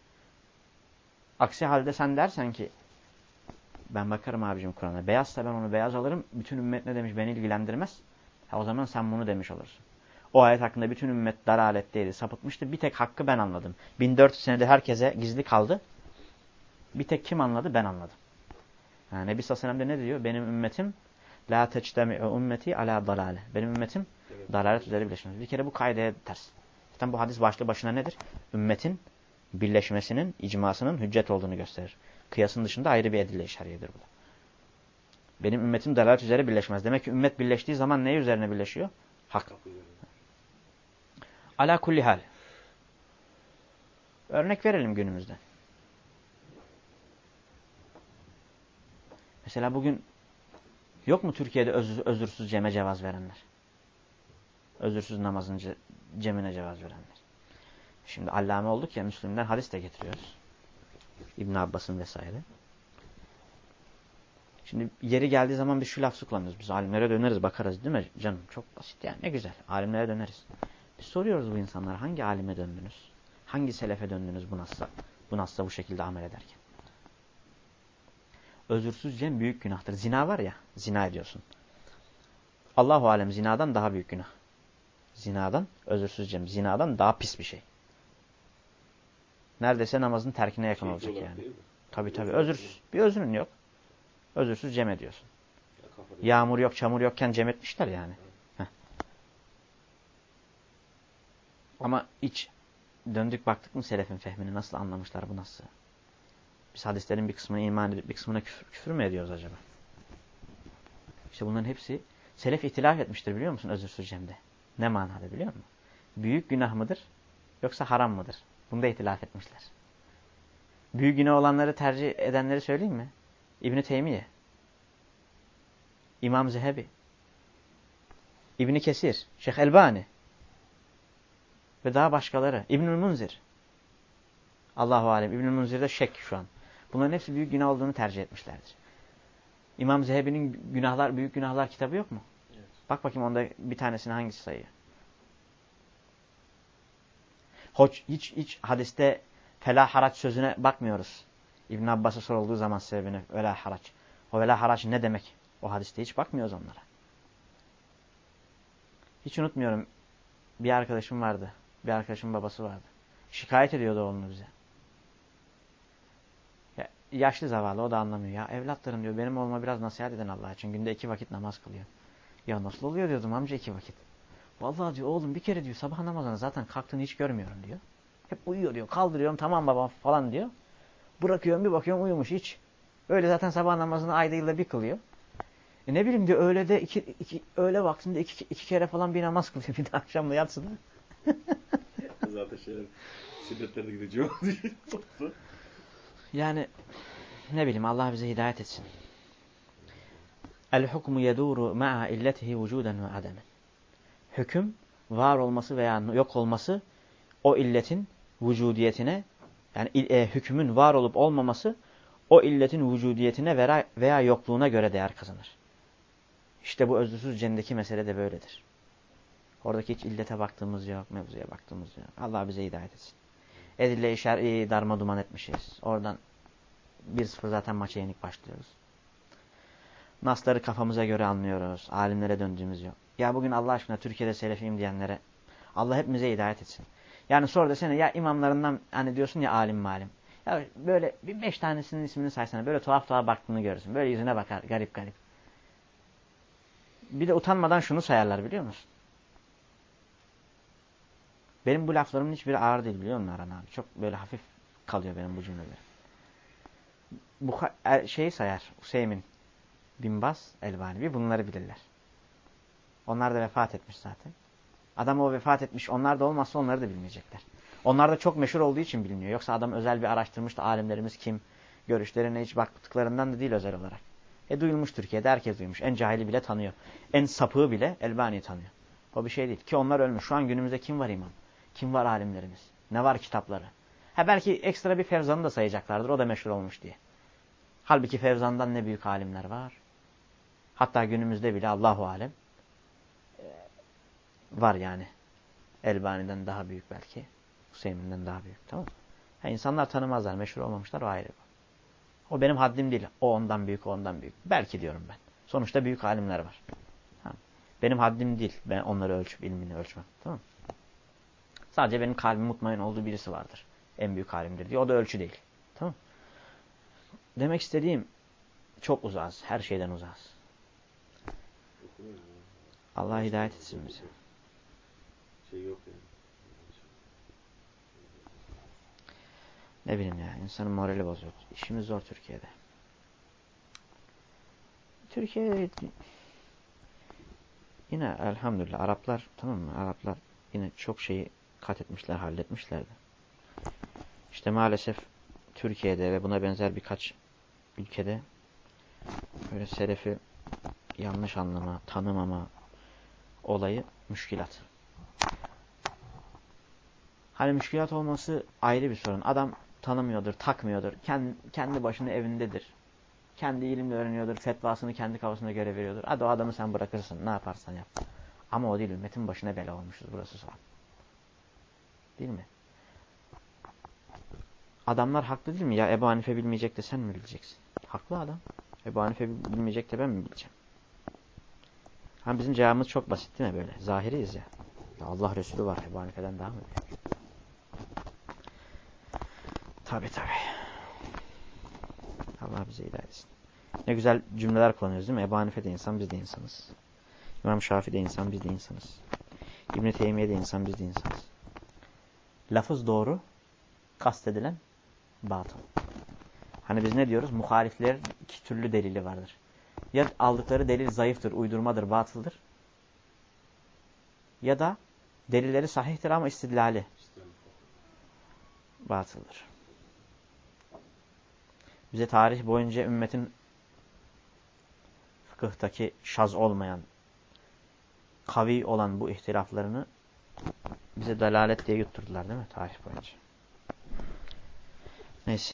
Aksi halde sen dersen ki ben bakarım abicim Kur'an'a. Beyazsa ben onu beyaz alırım. Bütün ümmet ne demiş beni ilgilendirmez. Ha, o zaman sen bunu demiş olursun. O ayet hakkında bütün ümmet dalaletteydi, sapıtmıştı. Bir tek hakkı ben anladım. bin dört yüz senede herkese gizli kaldı. Bir tek kim anladı? Ben anladım. Yani Nebi sallallahu aleyhi ve sellem de ne diyor? Benim ümmetim la teçtemi'u ümmeti ala dalale. Benim ümmetim evet. Dalalet üzere birleşmez. Bir kere bu kaideye ters. Zaten bu hadis başlı başına nedir? Ümmetin birleşmesinin, icmasının hüccet olduğunu gösterir. Kıyasın dışında ayrı bir edille-i şer'iyedir bu da. Benim ümmetim dalalet üzere birleşmez. Demek ki ümmet birleştiği zaman ne üzerine birleşiyor? Hak. Ala kulli hal. Örnek verelim günümüzde. Mesela bugün yok mu Türkiye'de özür, özürsüz ceme cevaz verenler? Özürsüz namazın cemine cevaz verenler. Şimdi allame olduk ya, Müslüm'den hadis de getiriyoruz. İbn Abbas'ın vesaire. Şimdi yeri geldiği zaman biz şu lafı kullanıyoruz. Biz alimlere döneriz, bakarız değil mi canım? Çok basit yani, ne güzel. Alimlere döneriz. Biz soruyoruz bu insanlara, hangi alime döndünüz? Hangi selefe döndünüz bu nasla, bu nasla bu şekilde amel ederken? Özürsüz cem büyük günahtır. Zina var ya, zina ediyorsun. Allahu alem zinadan daha büyük günah. Zinadan, özürsüz cem, zinadan daha pis bir şey. Neredeyse namazın terkine yakın şey olacak yani. Tabii tabii, özürsüz. Bir özrün yok. Özürsüz cem ediyorsun. Yağmur yok, çamur yokken cem etmişler yani. Heh. Ama hiç döndük baktık mı selefin fehmini, nasıl anlamışlar bu nasıl? Biz hadislerin bir kısmına iman edip bir kısmına küfür, küfür mü ediyoruz acaba? İşte bunların hepsi selef ihtilaf etmiştir, biliyor musun özürsüz cemde? Ne manada biliyor musun? Büyük günah mıdır yoksa haram mıdır? Bunda ihtilaf etmişler. Büyük günah olanları tercih edenleri söyleyeyim mi? İbn-i Teymiye, İmam Zehebi, İbn-i Kesir, Şeyh Elbani ve daha başkaları. İbnül Munzir. Allahu alem. İbnül Munzir'de şek şu an. Bunların hepsi büyük günah olduğunu tercih etmişlerdir. İmam Zehebi'nin günahlar, büyük günahlar kitabı yok mu? Evet. Bak bakayım onda bir tanesini hangisi sayıyor? Hoç, hiç, hiç hadiste fela haraç sözüne bakmıyoruz. İbn Abbas'a sorulduğu zaman sebebine vela haraç. O vela haraç ne demek? O hadiste hiç bakmıyoruz onlara. Hiç unutmuyorum. Bir arkadaşım vardı. Bir arkadaşımın babası vardı. Şikayet ediyordu oğlunu bize. Ya, yaşlı zavallı, o da anlamıyor. Ya evlatlarım diyor, benim oğluma biraz nasihat edin Allah için. Günde iki vakit namaz kılıyor. Ya nasıl oluyor diyordum amca iki vakit. Vallahi diyor oğlum bir kere diyor sabah namazına zaten kalktığını hiç görmüyorum diyor. Hep uyuyor diyor. Kaldırıyorum tamam baba falan diyor. Bırakıyorum bir bakıyorum uyumuş hiç. Öyle zaten sabah namazını ayda yılda bir kılıyor. E ne bileyim diyor öğlede iki, iki öğle vaktinde iki, iki kere falan bir namaz kılıyor. Bir de akşamla yatsıda. Zaten şeyler sünnetlerde gideceğim. Yani ne bileyim Allah bize hidayet etsin. El hukmu yeduru ma'a illetihi vücuden ve ademen. Hüküm var olması veya yok olması o illetin vücudiyetine, yani e, hükmün var olup olmaması o illetin vücudiyetine veya, veya yokluğuna göre değer kazanır. İşte bu özürsüz cemdeki mesele de böyledir. Oradaki hiç illete baktığımız yok, mevzuya baktığımız yok. Allah bize hidayet etsin. Edille-i şer'i darma duman etmişiz. Oradan bir sıfır zaten maça yenik başlıyoruz. Nasları kafamıza göre anlıyoruz. Alimlere döndüğümüz yok. Ya bugün Allah aşkına Türkiye'de selefiyim diyenlere Allah hepimize hidayet etsin. Yani sor desene ya imamlarından hani diyorsun ya alim malim. Ya böyle bir beş tanesinin ismini saysana. Böyle tuhaf tuhaf baktığını görürsün. Böyle yüzüne bakar garip garip. Bir de utanmadan şunu sayarlar biliyor musun? Benim bu laflarımın hiçbiri ağır değil biliyor musun Aran abi? Çok böyle hafif kalıyor benim bu cümleler. Bu şeyi sayar. Hüseyin Bin Baz, Elbani bunları bilirler. Onlar da vefat etmiş zaten. Adam o vefat etmiş. Onlar da olmazsa onları da bilmeyecekler. Onlar da çok meşhur olduğu için biliniyor. Yoksa adam özel bir araştırmış da alimlerimiz kim, görüşlerine hiç baktıklarından da değil özel olarak. E duyulmuş Türkiye'de, herkes duymuş. En cahili bile tanıyor. En sapığı bile Elbani'yi tanıyor. O bir şey değil. Ki onlar ölmüş. Şu an günümüzde kim var imam? Kim var alimlerimiz? Ne var kitapları? Ha belki ekstra bir Fevzan'ı da sayacaklardır. O da meşhur olmuş diye. Halbuki Fevzan'dan ne büyük alimler var. Hatta günümüzde bile Allahu alem var yani. Elbani'den daha büyük belki. Hüseyin'den daha büyük. Tamam mı? Ha, insanlar tanımazlar. Meşhur olmamışlar. O ayrı. O benim haddim değil. O ondan büyük, o ondan büyük. Belki diyorum ben. Sonuçta büyük alimler var. Tamam. Benim haddim değil. Ben onları ölçüp ilmini ölçmem. Tamam mı? Sadece benim kalbim mutmain olduğu birisi vardır. En büyük alimdir diye. O da ölçü değil. Tamam. Demek istediğim çok uzağız. Her şeyden uzağız. Allah hidayet etsin bize. Şey yok yani. Ne bileyim ya. İnsanın morali bozuyor. İşimiz zor Türkiye'de. Türkiye'de yine elhamdülillah Araplar, tamam mı? Araplar yine çok şeyi kat etmişler, halletmişlerdi. İşte maalesef Türkiye'de ve buna benzer birkaç ülkede böyle selefi yanlış anlama, tanımama olayı müşkilat. Hani müşkilat olması ayrı bir sorun. Adam tanımıyordur, takmıyordur. Kendi, kendi başına evindedir. Kendi ilimle öğreniyordur. Fetvasını kendi kafasına göre veriyordur. Hadi o adamı sen bırakırsın. Ne yaparsan yap. Ama o değil. Ümmetin başına bela olmuşuz. Burası sorun. Değil mi? Adamlar haklı değil mi? Ya Ebu Hanife bilmeyecek de sen mi bileceksin? Haklı adam. Ebu Hanife bilmeyecek de ben mi bileceğim? Hani bizim cevabımız çok basit değil mi böyle? Zahiriyiz ya. Ya Allah Resulü var. Ebu Hanife'den daha mı büyük? Tabii tabii. Allah bize hidayet etsin. Ne güzel cümleler kullanıyoruz değil mi? Ebu Hanife de insan, biz de insanız. İmam Şafii de insan, biz de insanız. İbn-i Teymiye de insan, biz de insanız. Lafız doğru, kastedilen batıl. Hani biz ne diyoruz? Muhaliflerin iki türlü delili vardır. Ya aldıkları delil zayıftır, uydurmadır, batıldır. Ya da delilleri sahihtir ama istidlali batıldır. Bize tarih boyunca ümmetin fıkıhtaki şaz olmayan, kavi olan bu ihtilaflarını bize dalalet diye yutturdular değil mi tarih boyunca? Neyse.